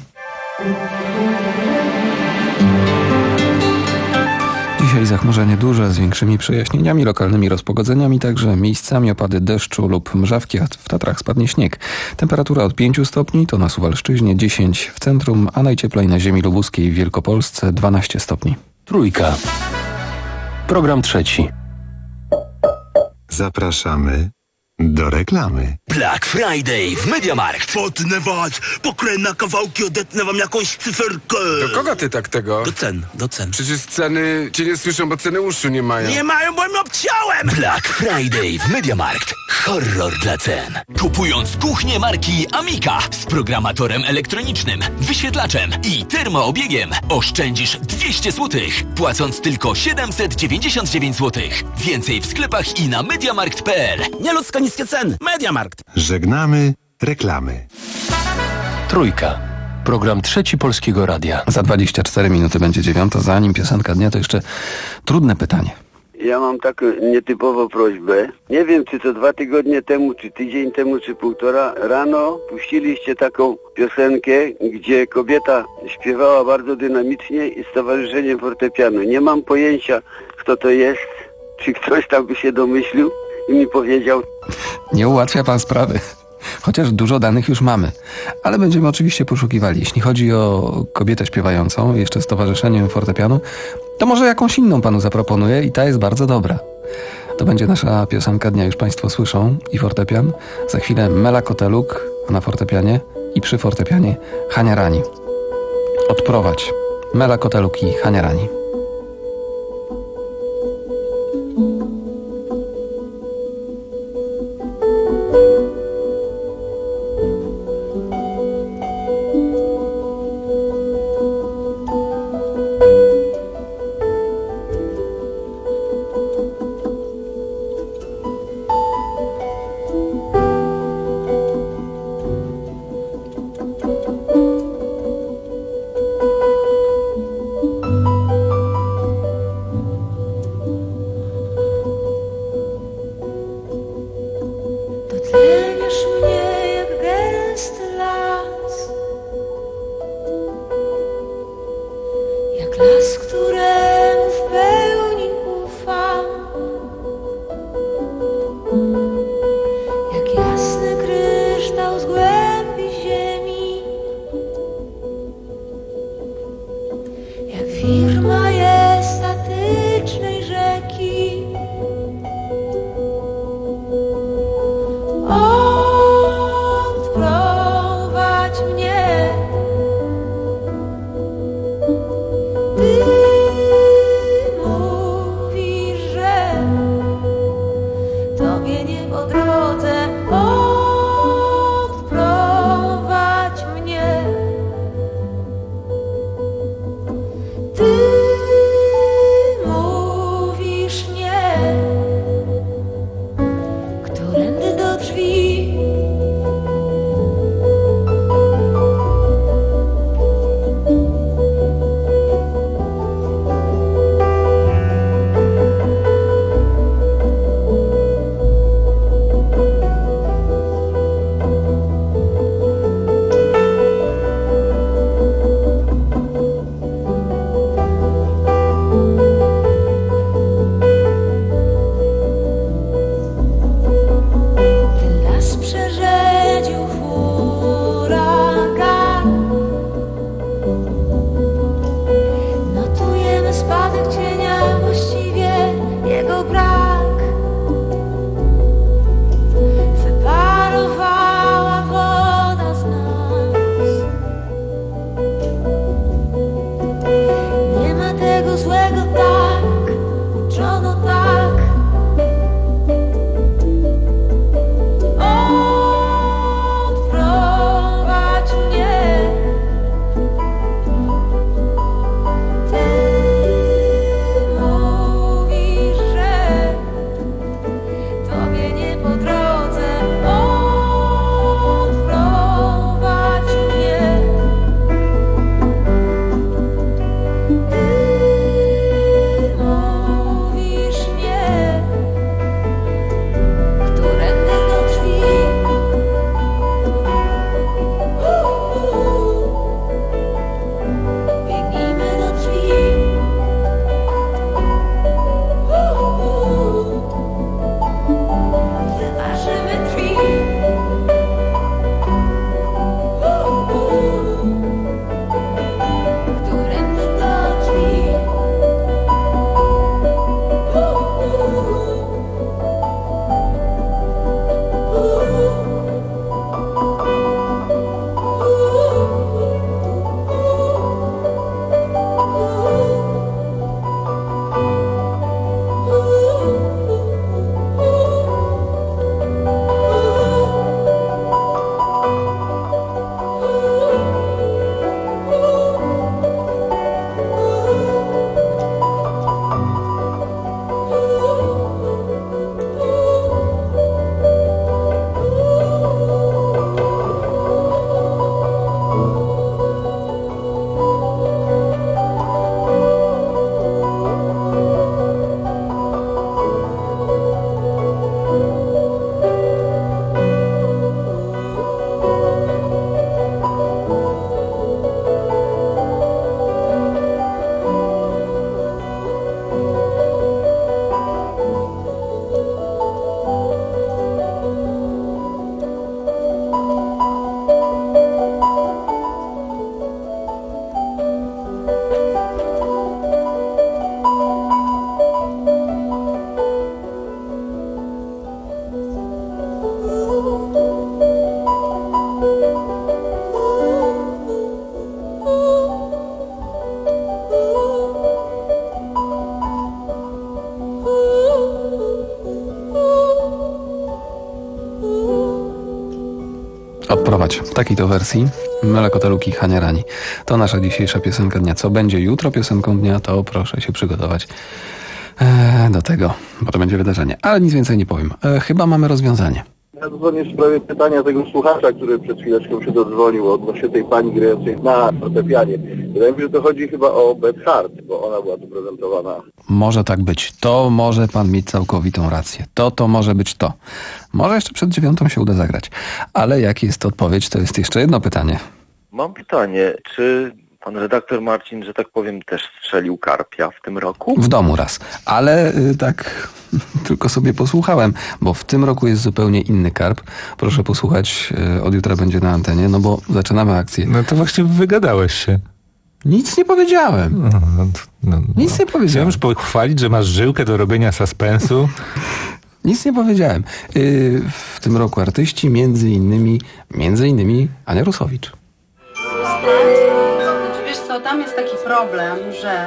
Dzisiaj zachmurzenie duże z większymi przejaśnieniami, lokalnymi rozpogodzeniami, także miejscami opady deszczu lub mrzawki, a w Tatrach spadnie śnieg. Temperatura od pięciu stopni, to na Suwalszczyźnie dziesięć w centrum, a najcieplej na ziemi lubuskiej w Wielkopolsce dwanaście stopni. Trójka. Program trzeci. Zapraszamy do reklamy. Black Friday w MediaMarkt. Potnę was, pokręcę na kawałki, odetnę wam jakąś cyferkę. Do kogo ty tak tego? Do cen, do cen. Przecież ceny cię nie słyszą, bo ceny uszu nie mają. Nie mają, bo im obciąłem! Black Friday w MediaMarkt. Horror dla cen. Kupując kuchnię marki Amica z programatorem elektronicznym, wyświetlaczem i termoobiegiem oszczędzisz dwieście złotych, płacąc tylko siedemset dziewięćdziesiąt dziewięć złotych. Więcej w sklepach i na mediamarkt kropka p l. Nieludzko niskie ceny. MediaMarkt. Żegnamy reklamy. Trójka. Program trzeci Polskiego Radia. Za dwadzieścia cztery minuty będzie dziewiąta. Zanim piosenka dnia, to jeszcze trudne pytanie. Ja mam taką nietypową prośbę. Nie wiem, czy to dwa tygodnie temu, czy tydzień temu, czy półtora, rano puściliście taką piosenkę, gdzie kobieta śpiewała bardzo dynamicznie i z towarzyszeniem fortepianu. Nie mam pojęcia, kto to jest, czy ktoś tam by się domyślił i mi powiedział. Nie ułatwia pan sprawy. Chociaż dużo danych już mamy. Ale będziemy oczywiście poszukiwali. Jeśli chodzi o kobietę śpiewającą, jeszcze z towarzyszeniem fortepianu, to może jakąś inną panu zaproponuję i ta jest bardzo dobra. To będzie nasza piosenka dnia, już państwo słyszą, i fortepian. Za chwilę Mela Koteluk na fortepianie i przy fortepianie Hania Rani. Odprowadź. Mela Koteluk i Hania Rani. Ty Odprowadź. W takiej to wersji Melekoteluki Hania Rani. To nasza dzisiejsza piosenka dnia. Co będzie jutro piosenką dnia, to proszę się przygotować e, do tego, bo to będzie wydarzenie. Ale nic więcej nie powiem. E, chyba mamy rozwiązanie. Ja dzwonię w sprawie pytania tego słuchacza, który przed chwileczką się dodzwonił odnośnie tej pani grającej na fortepianie. Wydaje mi się, że to chodzi chyba o Beth Hart, bo ona była tu prezentowana. Może tak być. To może pan mieć całkowitą rację. To to może być to. Może jeszcze przed dziewiątą się uda zagrać. Ale jak jest odpowiedź, to jest jeszcze jedno pytanie. Mam pytanie, czy pan redaktor Marcin, że tak powiem, też strzelił karpia w tym roku? W domu raz. Ale y, tak tylko sobie posłuchałem, bo w tym roku jest zupełnie inny karp. Proszę posłuchać, y, od jutra będzie na antenie, no bo zaczynamy akcję. No to właśnie wygadałeś się. Nic nie powiedziałem. No, no, no, Nic nie powiedziałem. Chciałem już pochwalić, że masz żyłkę do robienia suspensu. Nic nie powiedziałem. Yy, w tym roku artyści, między innymi, między innymi Ania Rusowicz. Wiesz co, tam jest taki problem, że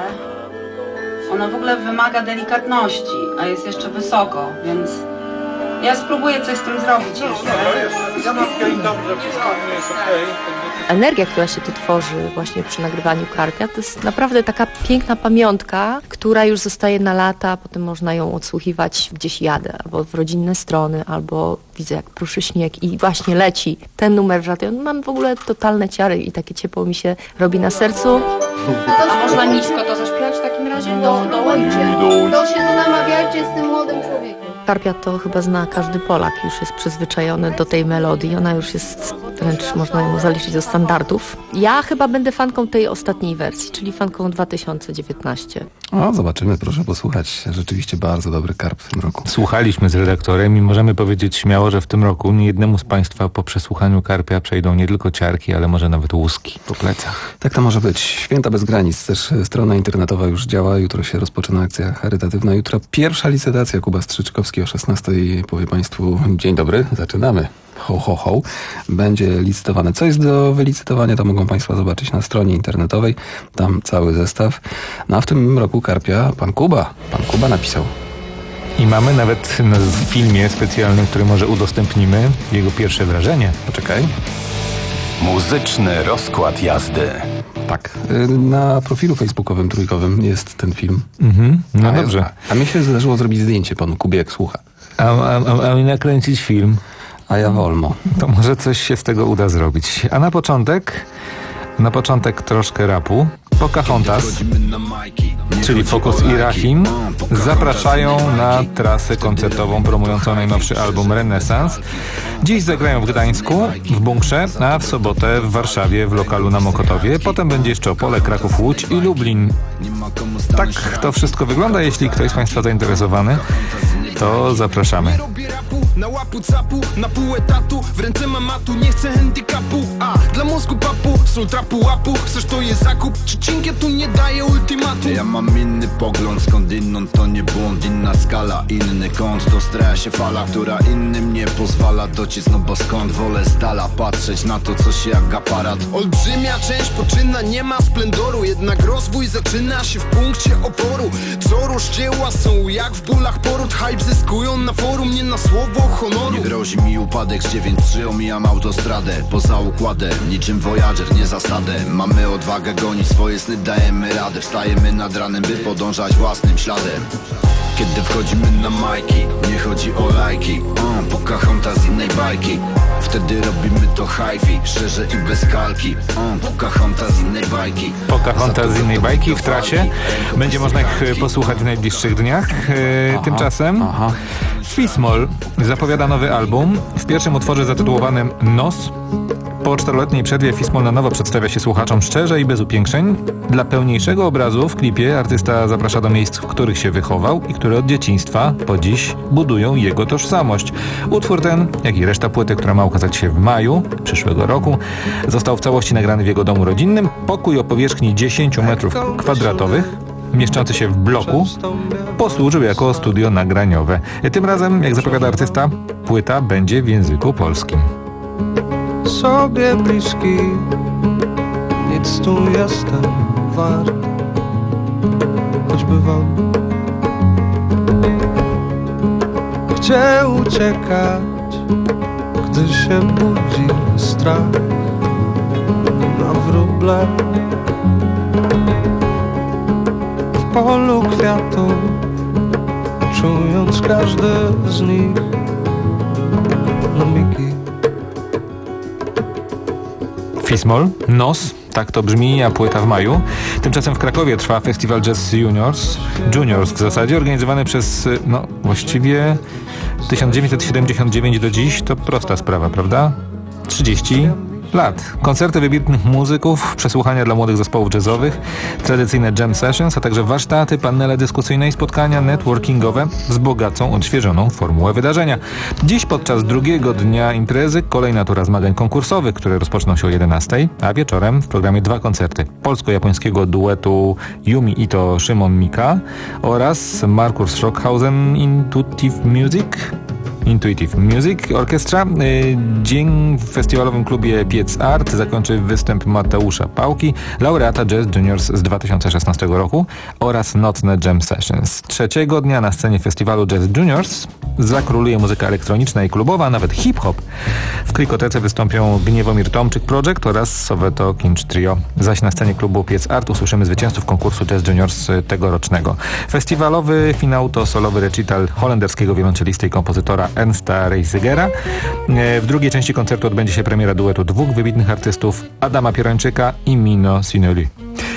ona w ogóle wymaga delikatności, a jest jeszcze wysoko, więc ja spróbuję coś z tym zrobić jeszcze. Ja mam dobrze, wszystko jest okej. Energia, która się tu tworzy właśnie przy nagrywaniu karpia, to jest naprawdę taka piękna pamiątka, która już zostaje na lata, potem można ją odsłuchiwać gdzieś jadę, albo w rodzinne strony, albo widzę jak pruszy śnieg i właśnie leci ten numer w radio. Mam w ogóle totalne ciary i takie ciepło mi się robi na sercu. A można nisko to zaśpiewać w takim razie? Do, dołącie. To się tu namawiajcie z tym młodym człowiekiem. Karpia to chyba zna każdy Polak, już jest przyzwyczajony do tej melodii. Ona już jest wręcz, można ją zaliczyć do standardów. Ja chyba będę fanką tej ostatniej wersji, czyli fanką dwa tysiące dziewiętnastego. O, zobaczymy, proszę posłuchać. Rzeczywiście bardzo dobry karp w tym roku. Słuchaliśmy z redaktorem i możemy powiedzieć śmiało, że w tym roku niejednemu z Państwa po przesłuchaniu karpia przejdą nie tylko ciarki, ale może nawet łuski po plecach. Tak to może być. Święta bez granic. Też strona internetowa już działa. Jutro się rozpoczyna akcja charytatywna. Jutro pierwsza licytacja. Kuba Strzyczkowski o szesnastej powie Państwu dzień dobry, zaczynamy. Ho, ho, ho. Będzie licytowane. Co jest do wylicytowania, to mogą Państwo zobaczyć na stronie internetowej. Tam cały zestaw. No a w tym roku karpia pan Kuba. Pan Kuba napisał. I mamy nawet w filmie specjalnym, który może udostępnimy, jego pierwsze wrażenie. Poczekaj. Muzyczny rozkład jazdy. Tak. Na profilu facebookowym trójkowym jest ten film. Mhm. No a, dobrze. A, a mi się zdarzyło zrobić zdjęcie panu Kubie, jak słucha. A, a, a, a mi nakręcić film. A ja wolno. To może coś się z tego uda zrobić. A na początek, na początek troszkę rapu. Pocahontas, czyli Focus i Rahim, zapraszają na trasę koncertową promującą najnowszy album Renesans. Dziś zagrają w Gdańsku, w Bunkrze, a w sobotę w Warszawie w lokalu na Mokotowie. Potem będzie jeszcze Opole, Kraków, Łódź i Lublin. Tak to wszystko wygląda. Jeśli ktoś z Państwa zainteresowany, to zapraszamy. Na łapu capu, na pół etatu, w ręce mam matu, nie chcę handicapu. A, dla mózgu papu, sól trapu łapu, chcesz to jest zakup, czy cinkie tu nie daje ultimatu. Ja mam inny pogląd, skądinąd to nie błąd, inna skala, inny kąt, dostraja się fala, która innym nie pozwala dociec, no bo skąd wolę z dala patrzeć na to, co się jak aparat. Olbrzymia część poczyna, nie ma splendoru, jednak rozwój zaczyna się w punkcie oporu. Co rozdzieła są jak w bólach poród, hype zyskują na forum, nie na słowo honoru. Nie grozi mi upadek z dziewięć trzy, omijam autostradę poza układem, niczym Voyager, nie zasadę. Mamy odwagę gonić swoje sny, dajemy radę, wstajemy nad ranem, by podążać własnym śladem. Kiedy wchodzimy na majki, nie chodzi o lajki, uh, Pocahontas z innej bajki. Wtedy robimy to hi-fi, szczerze i bez kalki, uh, Pocahontas z innej bajki. Pocahontas z innej bajki w trasie. Będzie można ich posłuchać w najbliższych dniach. E, aha, tymczasem aha. Fismol zapowiada nowy album. W pierwszym utworze zatytułowanym Nos. Po czteroletniej przerwie Fismol na nowo przedstawia się słuchaczom szczerze i bez upiększeń. Dla pełniejszego obrazu w klipie artysta zaprasza do miejsc, w których się wychował i które od dzieciństwa po dziś budują jego tożsamość. Utwór ten, jak i reszta płyty, która ma ukazać się w maju przyszłego roku, został w całości nagrany w jego domu rodzinnym. Pokój o powierzchni dziesięć metrów kwadratowych, mieszczący się w bloku, posłużył jako studio nagraniowe. Tym razem, jak zapowiada artysta, płyta będzie w języku polskim. Sobie bliski, nic tu jestem wart, choćby wam. Gdzie uciekać, gdy się budzi strach? strach na wróble. W polu kwiatów, czując każdy z nich na migi. Fismol, Nos, tak to brzmi, a płyta w maju. Tymczasem w Krakowie trwa festiwal Jazz Juniors, Juniors w zasadzie, organizowany przez, no właściwie tysiąc dziewięćset siedemdziesiąt dziewięć do dziś, to prosta sprawa, prawda? trzydzieści lat. Koncerty wybitnych muzyków, przesłuchania dla młodych zespołów jazzowych, tradycyjne jam sessions, a także warsztaty, panele dyskusyjne i spotkania networkingowe wzbogacą odświeżoną formułę wydarzenia. Dziś podczas drugiego dnia imprezy kolejna tura zmagań konkursowych, które rozpoczną się o jedenastej, a wieczorem w programie dwa koncerty polsko-japońskiego duetu Yumi Ito Szymon Mika oraz Markus Stockhausen Intuitive Music Intuitive Music Orchestra. Dzień w festiwalowym klubie Piec Art zakończy występ Mateusza Pałki, laureata Jazz Juniors z dwa tysiące szesnastego roku oraz nocne jam sessions. Trzeciego dnia na scenie festiwalu Jazz Juniors zakróluje muzyka elektroniczna i klubowa, a nawet hip-hop. W Krikotece wystąpią Gniewomir Tomczyk Project oraz Soweto Kinch Trio. Zaś na scenie klubu Piec Art usłyszymy zwycięzców konkursu Jazz Juniors tegorocznego. Festiwalowy finał to solowy recital holenderskiego wiolonczelisty i kompozytora Ernsta Reisigera. W drugiej części koncertu odbędzie się premiera duetu dwóch wybitnych artystów, Adama Pierończyka i Mino Sinoli.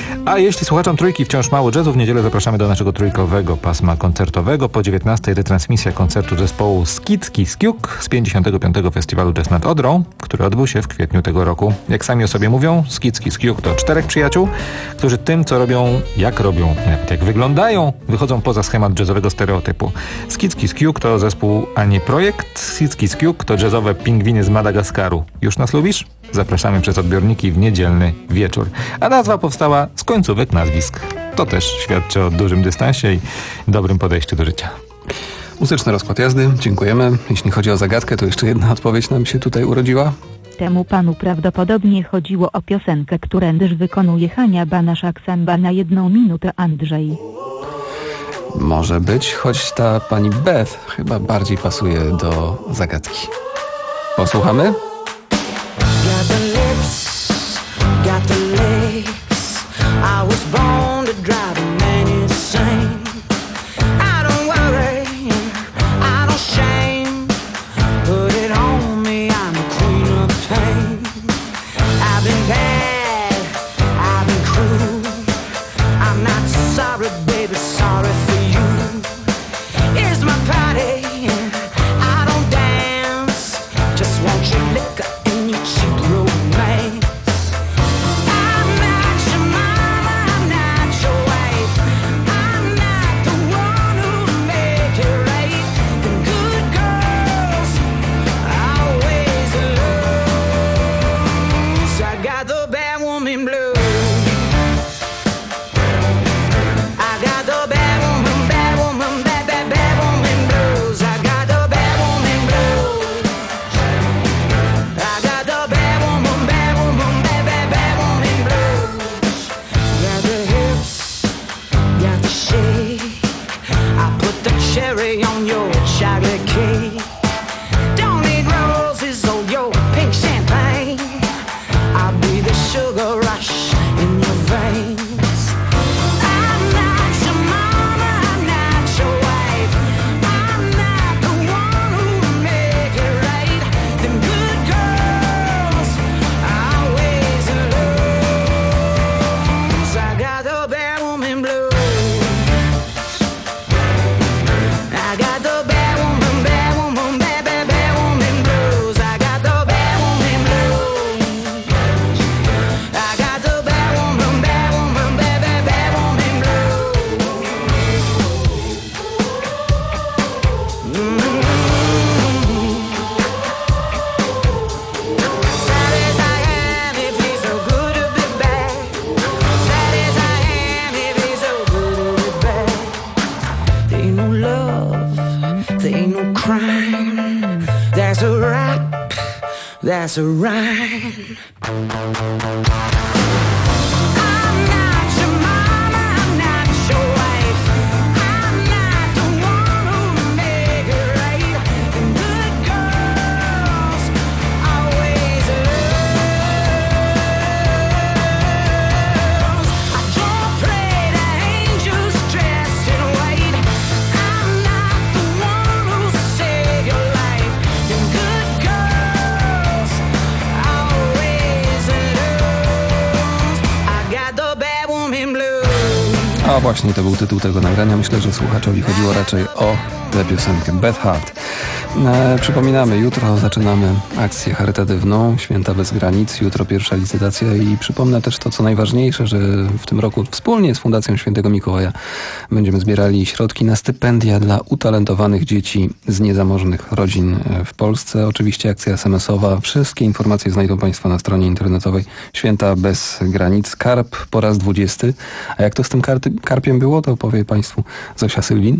A jeśli słuchaczom Trójki wciąż mało jazzu, w niedzielę zapraszamy do naszego trójkowego pasma koncertowego. Po dziewiętnastej retransmisja koncertu zespołu Skicki Skiuk z pięćdziesiątego piątego Festiwalu Jazz nad Odrą, który odbył się w kwietniu tego roku. Jak sami o sobie mówią, Skicki Skiuk to czterech przyjaciół, którzy tym, co robią, jak robią, nawet jak wyglądają, wychodzą poza schemat jazzowego stereotypu. Skicki Skiuk to zespół, a nie projekt. Skicki Skiuk to jazzowe pingwiny z Madagaskaru. Już nas lubisz? Zapraszamy przez odbiorniki w niedzielny wieczór. A nazwa powstała z końcówek nazwisk. To też świadczy o dużym dystansie i dobrym podejściu do życia. Muzyczny rozkład jazdy, dziękujemy. Jeśli chodzi o zagadkę, to jeszcze jedna odpowiedź nam się tutaj urodziła. Temu panu prawdopodobnie chodziło o piosenkę, którędyż wykonuje Hania Banaszak Samba na jedną minutę Andrzej. Może być, choć ta pani Beth chyba bardziej pasuje do zagadki. Posłuchamy? Got the lips, got the legs. I was born to drive a man insane. I don't worry, I don't shame. Put it on me, I'm the queen of pain. I've been bad, I've been cruel. I'm not sorry, baby, sorry for you. Here's my party, I don't dance. Just want your liquor and your cheap romance. I'm not your mama, I'm not your wife. I'm not the one who'll make it right. The good girls always lose. I got the bad woman blues. I got the bad woman, bad woman, bad, bad, bad woman blues. I got the bad woman blues. I got the bad woman, bad woman, bad, bad, bad woman blues. Got the hips, got the shake. I put the cherry on your chocolate cake. Don't need roses or your pink champagne. I'll be the sugar rush in your veins. I'm not your mama, I'm not your wife. I'm not the one who'll make it right. Them good girls always lose. I got the bad woman blues. I got the bad woman, bad woman, bad, bad, bad woman blues. I got the bad woman blues. I got the bad woman, bad woman, bad, bad, bad woman blues. Mm-hmm. Sad as I am, it feels so good to be back. Sad as I am, it feels so good to be back. There ain't no love, there ain't no crime. That's a rap, that's a rhyme. I'm not your mama, I'm not your wife. I'm not the one who'll make it right. The good girls always lose. Właśnie to był tytuł tego nagrania. Myślę, że słuchaczowi chodziło raczej o tę piosenkę Beth Hart. E, przypominamy, jutro zaczynamy akcję charytatywną Święta bez granic. Jutro pierwsza licytacja i przypomnę też to, co najważniejsze, że w tym roku wspólnie z Fundacją Świętego Mikołaja będziemy zbierali środki na stypendia dla utalentowanych dzieci z niezamożnych rodzin w Polsce. Oczywiście akcja es em esowa. Wszystkie informacje znajdą Państwo na stronie internetowej Święta bez granic. Karp po raz dwudziesty. A jak to z tym karty, karpiem było, to powie Państwu Zosia Sylwin.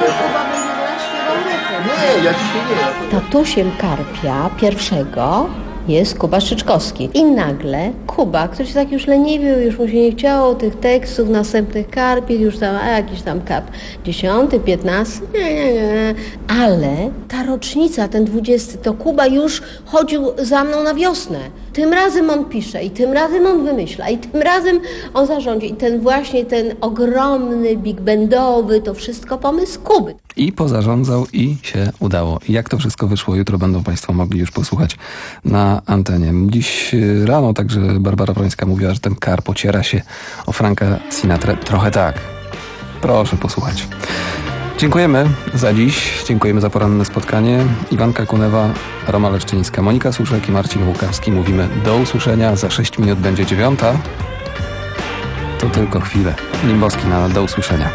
Nie, ja dzisiaj nie. Tatusiem karpia pierwszego jest Kuba Szczyczkowski. I nagle Kuba, który się tak już leniwił, już mu się nie chciało tych tekstów, następnych karpi, już tam, a jakiś tam karp dziesiąty, piętnasty, nie, nie, nie. Ale ta rocznica, ten dwudziesty, to Kuba już chodził za mną na wiosnę. Tym razem on pisze i tym razem on wymyśla i tym razem on zarządzi. I ten właśnie ten ogromny, big bandowy, to wszystko pomysł Kuby. I pozarządzał i się udało. I jak to wszystko wyszło, jutro będą Państwo mogli już posłuchać na antenie. Dziś rano także Barbara Wrońska mówiła, że ten karp ociera się o Franka Sinatrę. Trochę tak. Proszę posłuchać. Dziękujemy za dziś. Dziękujemy za poranne spotkanie. Iwanka Kunewa, Roma Leszczyńska, Monika Suszek i Marcin Łukawski. Mówimy do usłyszenia. Za sześć minut będzie dziewiąta. To tylko chwilę. Limbowski na do usłyszenia.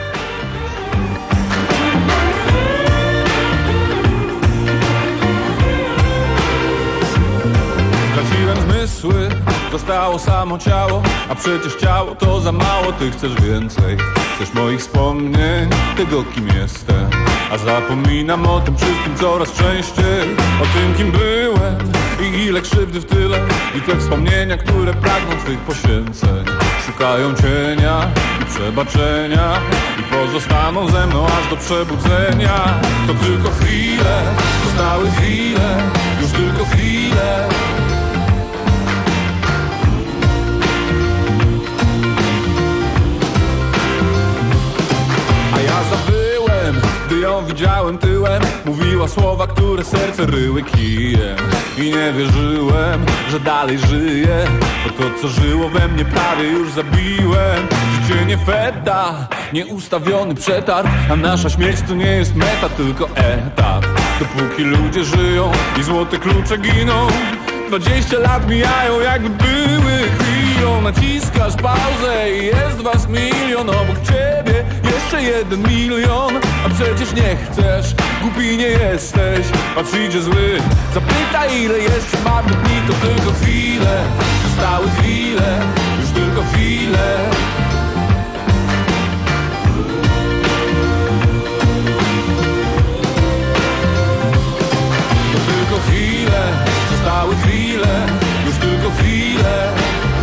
Straciłem zmysły, zostało samo ciało, a przecież ciało to za mało, ty chcesz więcej. Chcesz moich wspomnień, tego kim jestem, a zapominam o tym wszystkim coraz częściej. O tym kim byłem i ile krzywdy w tyle, i te wspomnienia, które pragną twych poświęceń. Szukają cienia i przebaczenia i pozostaną ze mną aż do przebudzenia. To tylko chwile, zostały chwile, już tylko chwile. Zabyłem, gdy ją widziałem tyłem. Mówiła słowa, które serce ryły kijem. I nie wierzyłem, że dalej żyję, bo to co żyło we mnie prawie już zabiłem. Życie nie feta, nieustawiony przetarg, a nasza śmierć to nie jest meta, tylko etap. Dopóki ludzie żyją i złote klucze giną, dwadzieścia lat mijają jakby były chwilą. Naciskasz pauzę i jest was milion obok ciebie, jeszcze jeden milion. A przecież nie chcesz, głupi nie jesteś. A przyjdzie zły, zapytaj ile jeszcze marnych dni. To tylko chwile, zostały chwile, już tylko chwile. To tylko chwile, zostały chwile, już tylko chwile.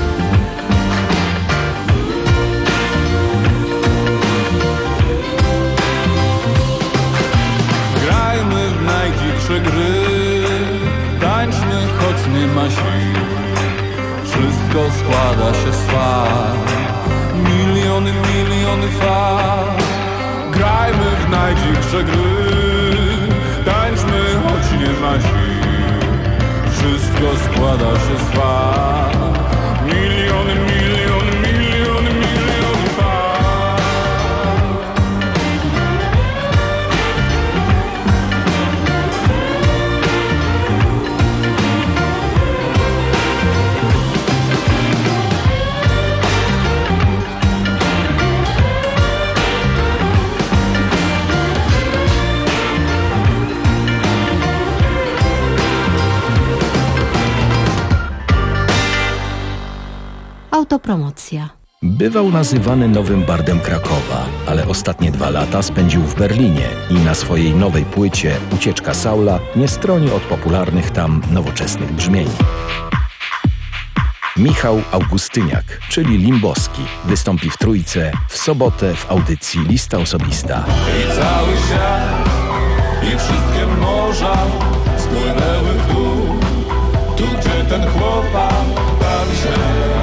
Grajmy w najdziwsze gry, tańczmy, choć nie ma sił. Wszystko składa się z fal, miliony, miliony fal. Grajmy w najdziwsze gry, tańczmy, choć nie ma sił. Wszystko składa się z fal, miliony, miliony, miliony, miliony fal. Autopromocja. Bywał nazywany nowym bardem Krakowa, ale ostatnie dwa lata spędził w Berlinie i na swojej nowej płycie Ucieczka Saula nie stroni od popularnych tam nowoczesnych brzmień. Michał Augustyniak, czyli Limbowski, wystąpi w Trójce w sobotę w audycji Lista Osobista. I cały świat, i wszystkie morza spłynęły w dół, tu gdzie ten chłopak bawi się.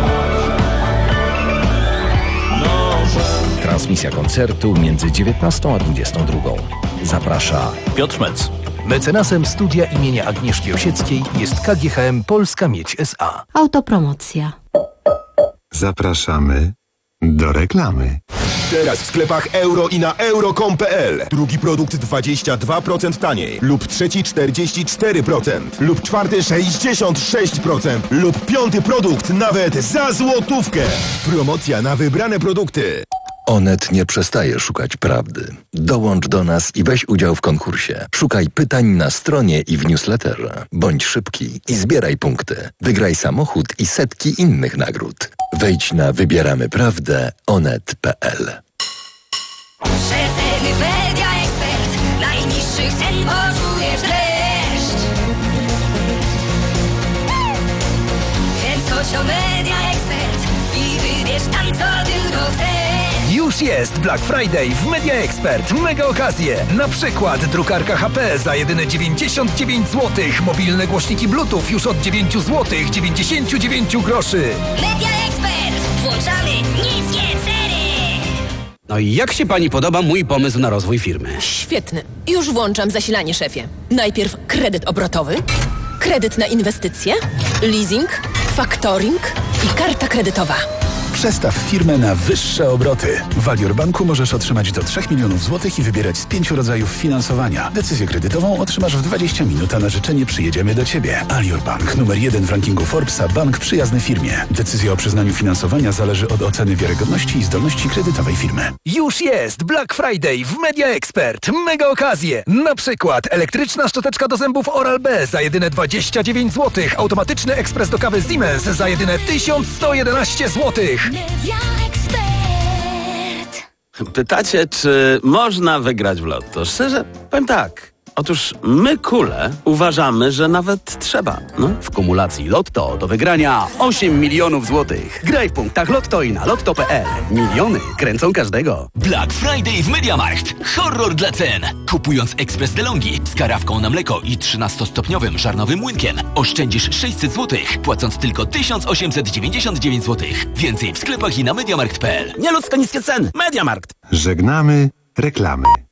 Transmisja koncertu między dziewiętnastą a dwudziestą drugą. Zaprasza Piotr Mec. Mecenasem studia imienia Agnieszki Osieckiej jest K G H M Polska Miedź S A. Autopromocja. Zapraszamy do reklamy. Teraz w sklepach Euro i na euro kropka com kropka pe el. Drugi produkt dwadzieścia dwa procent taniej. Lub trzeci czterdzieści cztery procent. Lub czwarty sześćdziesiąt sześć procent. Lub piąty produkt nawet za złotówkę. Promocja na wybrane produkty. Onet nie przestaje szukać prawdy. Dołącz do nas i weź udział w konkursie. Szukaj pytań na stronie i w newsletterze. Bądź szybki i zbieraj punkty. Wygraj samochód i setki innych nagród. Wejdź na wybieramy prawdę onet kropka pe el. Przeceny Media Expert. Najniższych cen poczujesz dreszcz. Więc chodź o Media Expert i wybierz tam, co tylko chcesz. Już jest Black Friday w Media Expert. Mega okazje. Na przykład drukarka H P za jedyne dziewięćdziesiąt dziewięć złotych. Mobilne głośniki Bluetooth już od dziewięć złotych dziewięćdziesiąt dziewięć groszy. Media Expert. Włączamy niskie ceny. No i jak się pani podoba mój pomysł na rozwój firmy? Świetny. Już włączam zasilanie, szefie. Najpierw kredyt obrotowy, kredyt na inwestycje, leasing, faktoring i karta kredytowa. Przestaw firmę na wyższe obroty. W Alior Banku możesz otrzymać do trzech milionów złotych i wybierać z pięciu rodzajów finansowania. Decyzję kredytową otrzymasz w dwadzieścia minut, a na życzenie przyjedziemy do Ciebie. Alior Bank, numer jeden w rankingu Forbesa, bank przyjazny firmie. Decyzja o przyznaniu finansowania zależy od oceny wiarygodności i zdolności kredytowej firmy. Już jest Black Friday w Media Expert. Mega okazje. Na przykład elektryczna szczoteczka do zębów Oral-B za jedyne dwadzieścia dziewięć złotych. Automatyczny ekspres do kawy Siemens za jedyne tysiąc sto jedenaście złotych. Media Expert. Pytacie, czy można wygrać w lotto? Szczerze, powiem tak. Otóż my, kule, uważamy, że nawet trzeba. No, w kumulacji Lotto do wygrania osiem milionów złotych. Graj w punktach Lotto i na lotto kropka pe el. Miliony kręcą każdego. Black Friday w MediaMarkt. Horror dla cen. Kupując ekspres DeLonghi z karawką na mleko i trzynastostopniowym żarnowym młynkiem oszczędzisz sześćset złotych, płacąc tylko tysiąc osiemset dziewięćdziesiąt dziewięć złotych. Więcej w sklepach i na mediamarkt kropka pe el. Nieludzko niskie ceny. MediaMarkt. Żegnamy reklamy.